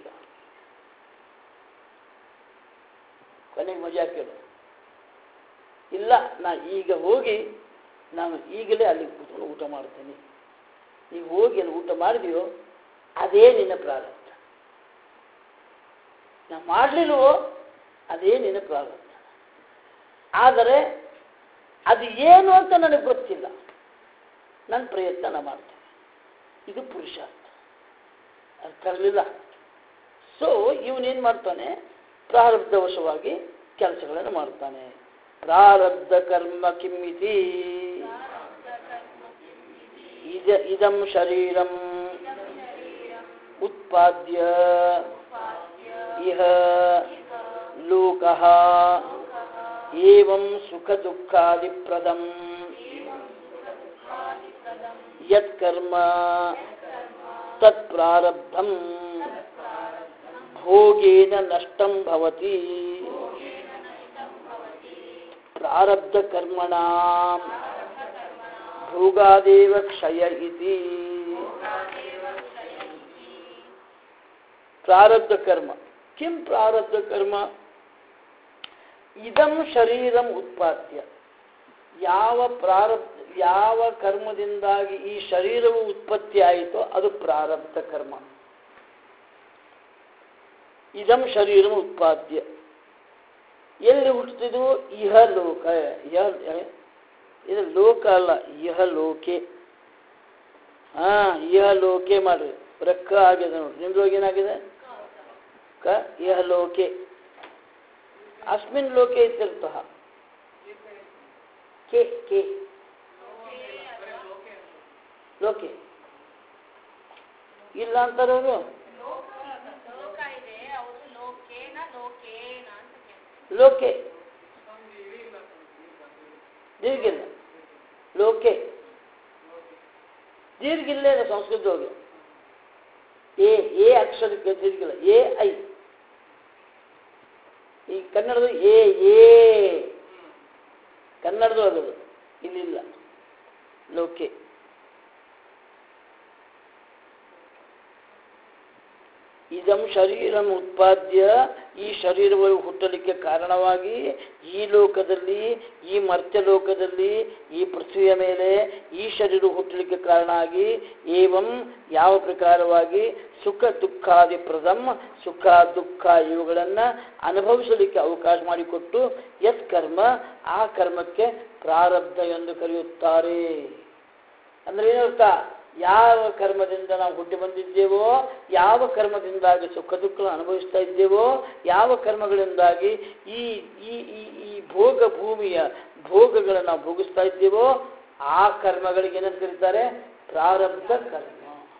ಕೊನೆಗೆ ಮಜಾ ಕೇಳು, ಇಲ್ಲ ನಾ ಈಗ ಹೋಗಿ ನಾನು ಈಗಲೇ ಅಲ್ಲಿಗೆ ಕೂತ್ಕೊಂಡು ಊಟ ಮಾಡ್ತೇನೆ. ನೀವು ಹೋಗಿ ಅಲ್ಲಿ ಊಟ ಮಾಡಿದೆಯೋ ಅದೇ ನಿನ್ನ ಪ್ರಾರಂಭ. ನಾ ಮಾಡಲಿಲ್ವೋ ಅದೇ ನಿನ್ನ ಪ್ರಾರಂಭ. ಆದರೆ ಅದು ಏನು ಅಂತ ನನಗೆ ಗೊತ್ತಿಲ್ಲ, ನನ್ನ ಪ್ರಯತ್ನ ನಾ ಮಾಡ್ತೇನೆ. ಇದು ಪುರುಷಾರ್ಥ. ಅರ್ಥ ಆಗಲಿಲ್ಲ? ಸೊ ಇವನೇನು ಮಾಡ್ತಾನೆ, ಪ್ರಾರಬ್ಧವಶವಾಗಿ ಕೆಲಸಗಳನ್ನು ಮಾಡ್ತಾನೆ. ಪ್ರಾರಬ್ಧ ಕರ್ಮ ಕಿಮ್ಮಿತಿ ಇದಂ ಶರೀರಂ ಉತ್ಪಾದ್ಯ ಇಹ ಲೋಕಃ ಏವಂ ಸುಖ ದುಃಖಾದಿಪ್ರದಂ ಯತ್ ಕರ್ಮ ತತ್ ಪ್ರಾರಬ್ಧಂ ಭೋಗೇನ ನಷ್ಟಂ ಭವತಿ ಪ್ರಾರಬ್ಧ ಕರ್ಮಣಾಂ ಭೋಗಾದೇವ ಕ್ಷಯ ಇತಿ. ಪ್ರಾರಬ್ಧ ಕರ್ಮ ಕಿಂ ಪ್ರಾರಬ್ಧ ಕರ್ಮ? ಇದಂ ಶರೀರಂ ಉತ್ಪಾದ್ಯ, ಯಾವ ಕರ್ಮದಿಂದಾಗಿ ಈ ಶರೀರವು ಉತ್ಪತ್ತಿ ಆಯಿತೋ ಅದು ಪ್ರಾರಬ್ಧ ಕರ್ಮ. ಇದಂ ಶರೀರಂ ಉತ್ಪಾದ್ಯ, ಎಲ್ಲಿ ಹುಟ್ಟುತ್ತಿದ್ದು? ಇಹಲೋಕ. ಇದು ಲೋಕ ಅಲ್ಲ, ಇಹಲೋಕೆ. ಇಹಲೋಕೆ ಮಾಡ್ರಿ, ರಕ್ಕ ಆಗಿದೆ ನೋಡ್ರಿ. ನಿಮ್ದೊಳಗೆ ಏನಾಗಿದೆ? ಕ ಇಹಲೋಕೆ. ಅಸ್ಮಿನ್ ಲೋಕೆ ಇತ್ಯರ್ಥಃ. ಕೆ ಕೆ ಲೋಕೆ ಇಲ್ಲ ಅಂತಾರೆ ಅವರು. ಲೋಕೆ ದೀರ್ಘಿಲ್ಲ, ಲೋಕೆ ದೀರ್ಘಿಲ್ಲ ಸಂಸ್ಕೃತದೊಳಗೆ. ಎ ಅಕ್ಷರಕ್ಕೆ ದೀರ್ಘಿಲ್ಲ, ಎ ಐ. ಈ ಕನ್ನಡದ ಎ ಕನ್ನಡದೊಳಗದು, ಇಲ್ಲಿಲ್ಲ. ಲೋಕೆ ಇದಂ ಶರೀರಂ ಉತ್ಪಾದ್ಯ, ಈ ಶರೀರಗಳು ಹುಟ್ಟಲಿಕ್ಕೆ ಕಾರಣವಾಗಿ ಈ ಲೋಕದಲ್ಲಿ, ಈ ಮರ್ತ್ಯ ಲೋಕದಲ್ಲಿ, ಈ ಪೃಥ್ವಿಯ ಮೇಲೆ ಈ ಶರೀರ ಹುಟ್ಟಲಿಕ್ಕೆ ಕಾರಣ ಆಗಿ ಏವಂ ಯಾವ ಪ್ರಕಾರವಾಗಿ ಸುಖ ದುಃಖಾದಿ ಪ್ರದಂ, ಸುಖ ದುಃಖ ಇವುಗಳನ್ನು ಅನುಭವಿಸಲಿಕ್ಕೆ ಅವಕಾಶ ಮಾಡಿಕೊಟ್ಟು ಯತ್ ಕರ್ಮ, ಆ ಕರ್ಮಕ್ಕೆ ಪ್ರಾರಬ್ಧ ಎಂದು ಕರೆಯುತ್ತಾರೆ. ಅಂದ್ರೆ ಏನರ್ಥ? ಯಾವ ಕರ್ಮದಿಂದ ನಾವು ಹುಟ್ಟಿ ಬಂದಿದ್ದೇವೋ, ಯಾವ ಕರ್ಮದಿಂದಾಗಿ ಸುಖ ದುಃಖ ಅನುಭವಿಸ್ತಾ ಇದ್ದೇವೋ, ಯಾವ ಕರ್ಮಗಳಿಂದಾಗಿ ಈ ಈ ಈ ಈ ಭೋಗ ಭೂಮಿಯ ಭೋಗಗಳನ್ನು ನಾವು ಭೋಗಿಸ್ತಾ ಇದ್ದೇವೋ ಆ ಕರ್ಮಗಳಿಗೆ ಏನಂತ ಕರೀತಾರೆ? ಪ್ರಾರಬ್ಧ ಕರ್ಮ.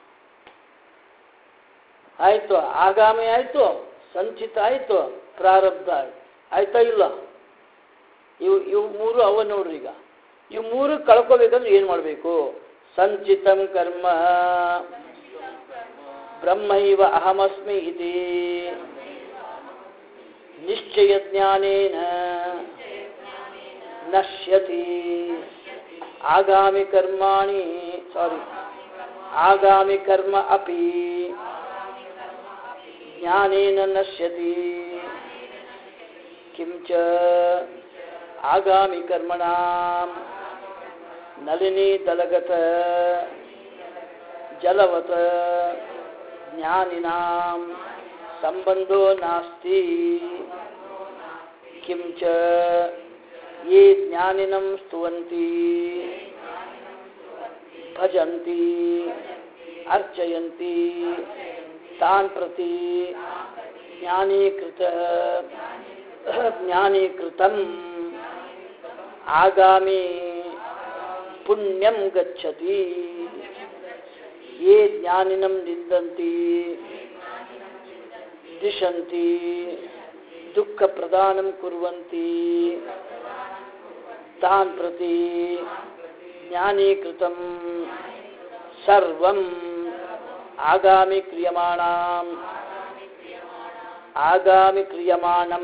ಆಯ್ತು, ಆಗಾಮಿ ಆಯ್ತು, ಸಂಚಿತ ಆಯ್ತು, ಪ್ರಾರಬ್ಧ ಆಯ್ತು. ಆಯ್ತಾ ಇಲ್ಲ? ಇವು ಮೂರು ಅವ ನೋಡ್ರಿ. ಈಗ ಇವು ಮೂರು ಕಳ್ಕೋಬೇಕಂದ್ರೆ ಏನು ಮಾಡಬೇಕು? ಸಂಚಿತಂ ಕರ್ಮ ಬ್ರಹ್ಮೈವ ಅಹಮಸ್ಮಿ ಇತಿ ನಿಶ್ಚಯ ಜ್ಞಾನೇನ ನಶ್ಯತಿ. ಆಗಾಮಿ ಕರ್ಮಾಣಿ ಆಗಾಮಿ ಕರ್ಮ ಅಪಿ ಜ್ಞಾನೇನ ನಶ್ಯತಿ. ಕಿಂಚ ಆಗಾಮಿ ಕರ್ಮಣಾಂ ನಳಿನಿ ದಲಗತ ಜಲವತ ಜ್ಞಾನಿನಾಂ ಸಂಬಂಧೋ ನಾಸ್ತಿ. ಕಿಂಚ ಯೇ ಜ್ಞಾನಿನಂ ಸ್ತುವಂತಿ ಭಜಂತಿ ಅರ್ಚಯಂತಿ ತಾನ್ ಪ್ರತಿ ಜ್ಞಾನೀಕೃತಂ ಆಗಾಮಿ ಪುಣ್ಯಂ ಗಚ್ಚತಿ. ಯೇ ಜ್ಞಾನಿನಂ ನಿಂದಂತಿ ದಿಶಂತಿ ದುಃಖ ಪ್ರದಾನಂ ಕುರ್ವಂತಿ ತಾನ್ ಪ್ರತಿ ಜ್ಞಾನೀಕೃತಂ ಸರ್ವಂ ಆಗಾಮಿ ಕ್ರಿಯಮಾಣಂ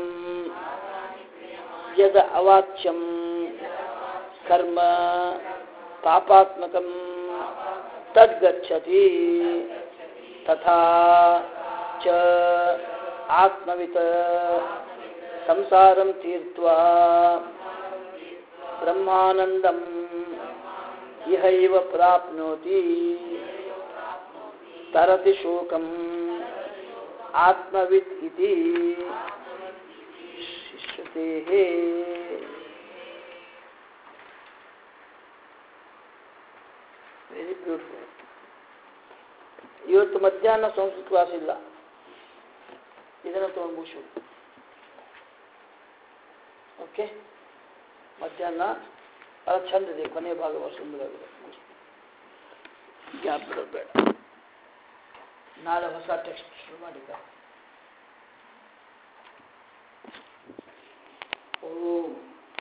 ಯದ ಅವಾಚ್ಯಂ ಕರ್ಮ ಪಾಪಾತ್ಮಕಂ ತದ್ಗಚ್ಚತಿ ತಥಾ ಚ ಆತ್ಮವಿತ್ ಸಂಸಾರಂ ತೀರ್ತ್ವಾ ಬ್ರಹ್ಮಾನಂದಂ ಇಹೈವ ಪ್ರಾಪ್ನೋತಿ ತರತಿ ಶೋಕಂ ಆತ್ಮವಿತ್ ಇತಿ ಶ್ರುತೇಃ. Very beautiful. ಇವತ್ತು ಮಧ್ಯಾಹ್ನ ಸಂಸ್ಕೃತ ಕ್ಲಾಸ್ ಇಲ್ಲ, ಇದನ್ನು ತಗೊಂಡು ಮುಗಿಸು. ಓಕೆ, ಮಧ್ಯಾಹ್ನ ಭಾಳ ಚಂದ ಇದೆ, ಕೊನೆಯ ಭಾಗ ಭಾಳ ಸುಂದರವಾಗಿದೆ. ಗ್ಯಾಪ್ ಬಿಡೋದು ಬೇಡ. ನಾಳೆ ಹೊಸ ಟೆಕ್ಸ್ಟ್ ಶುರು ಮಾಡಿದ್ದ.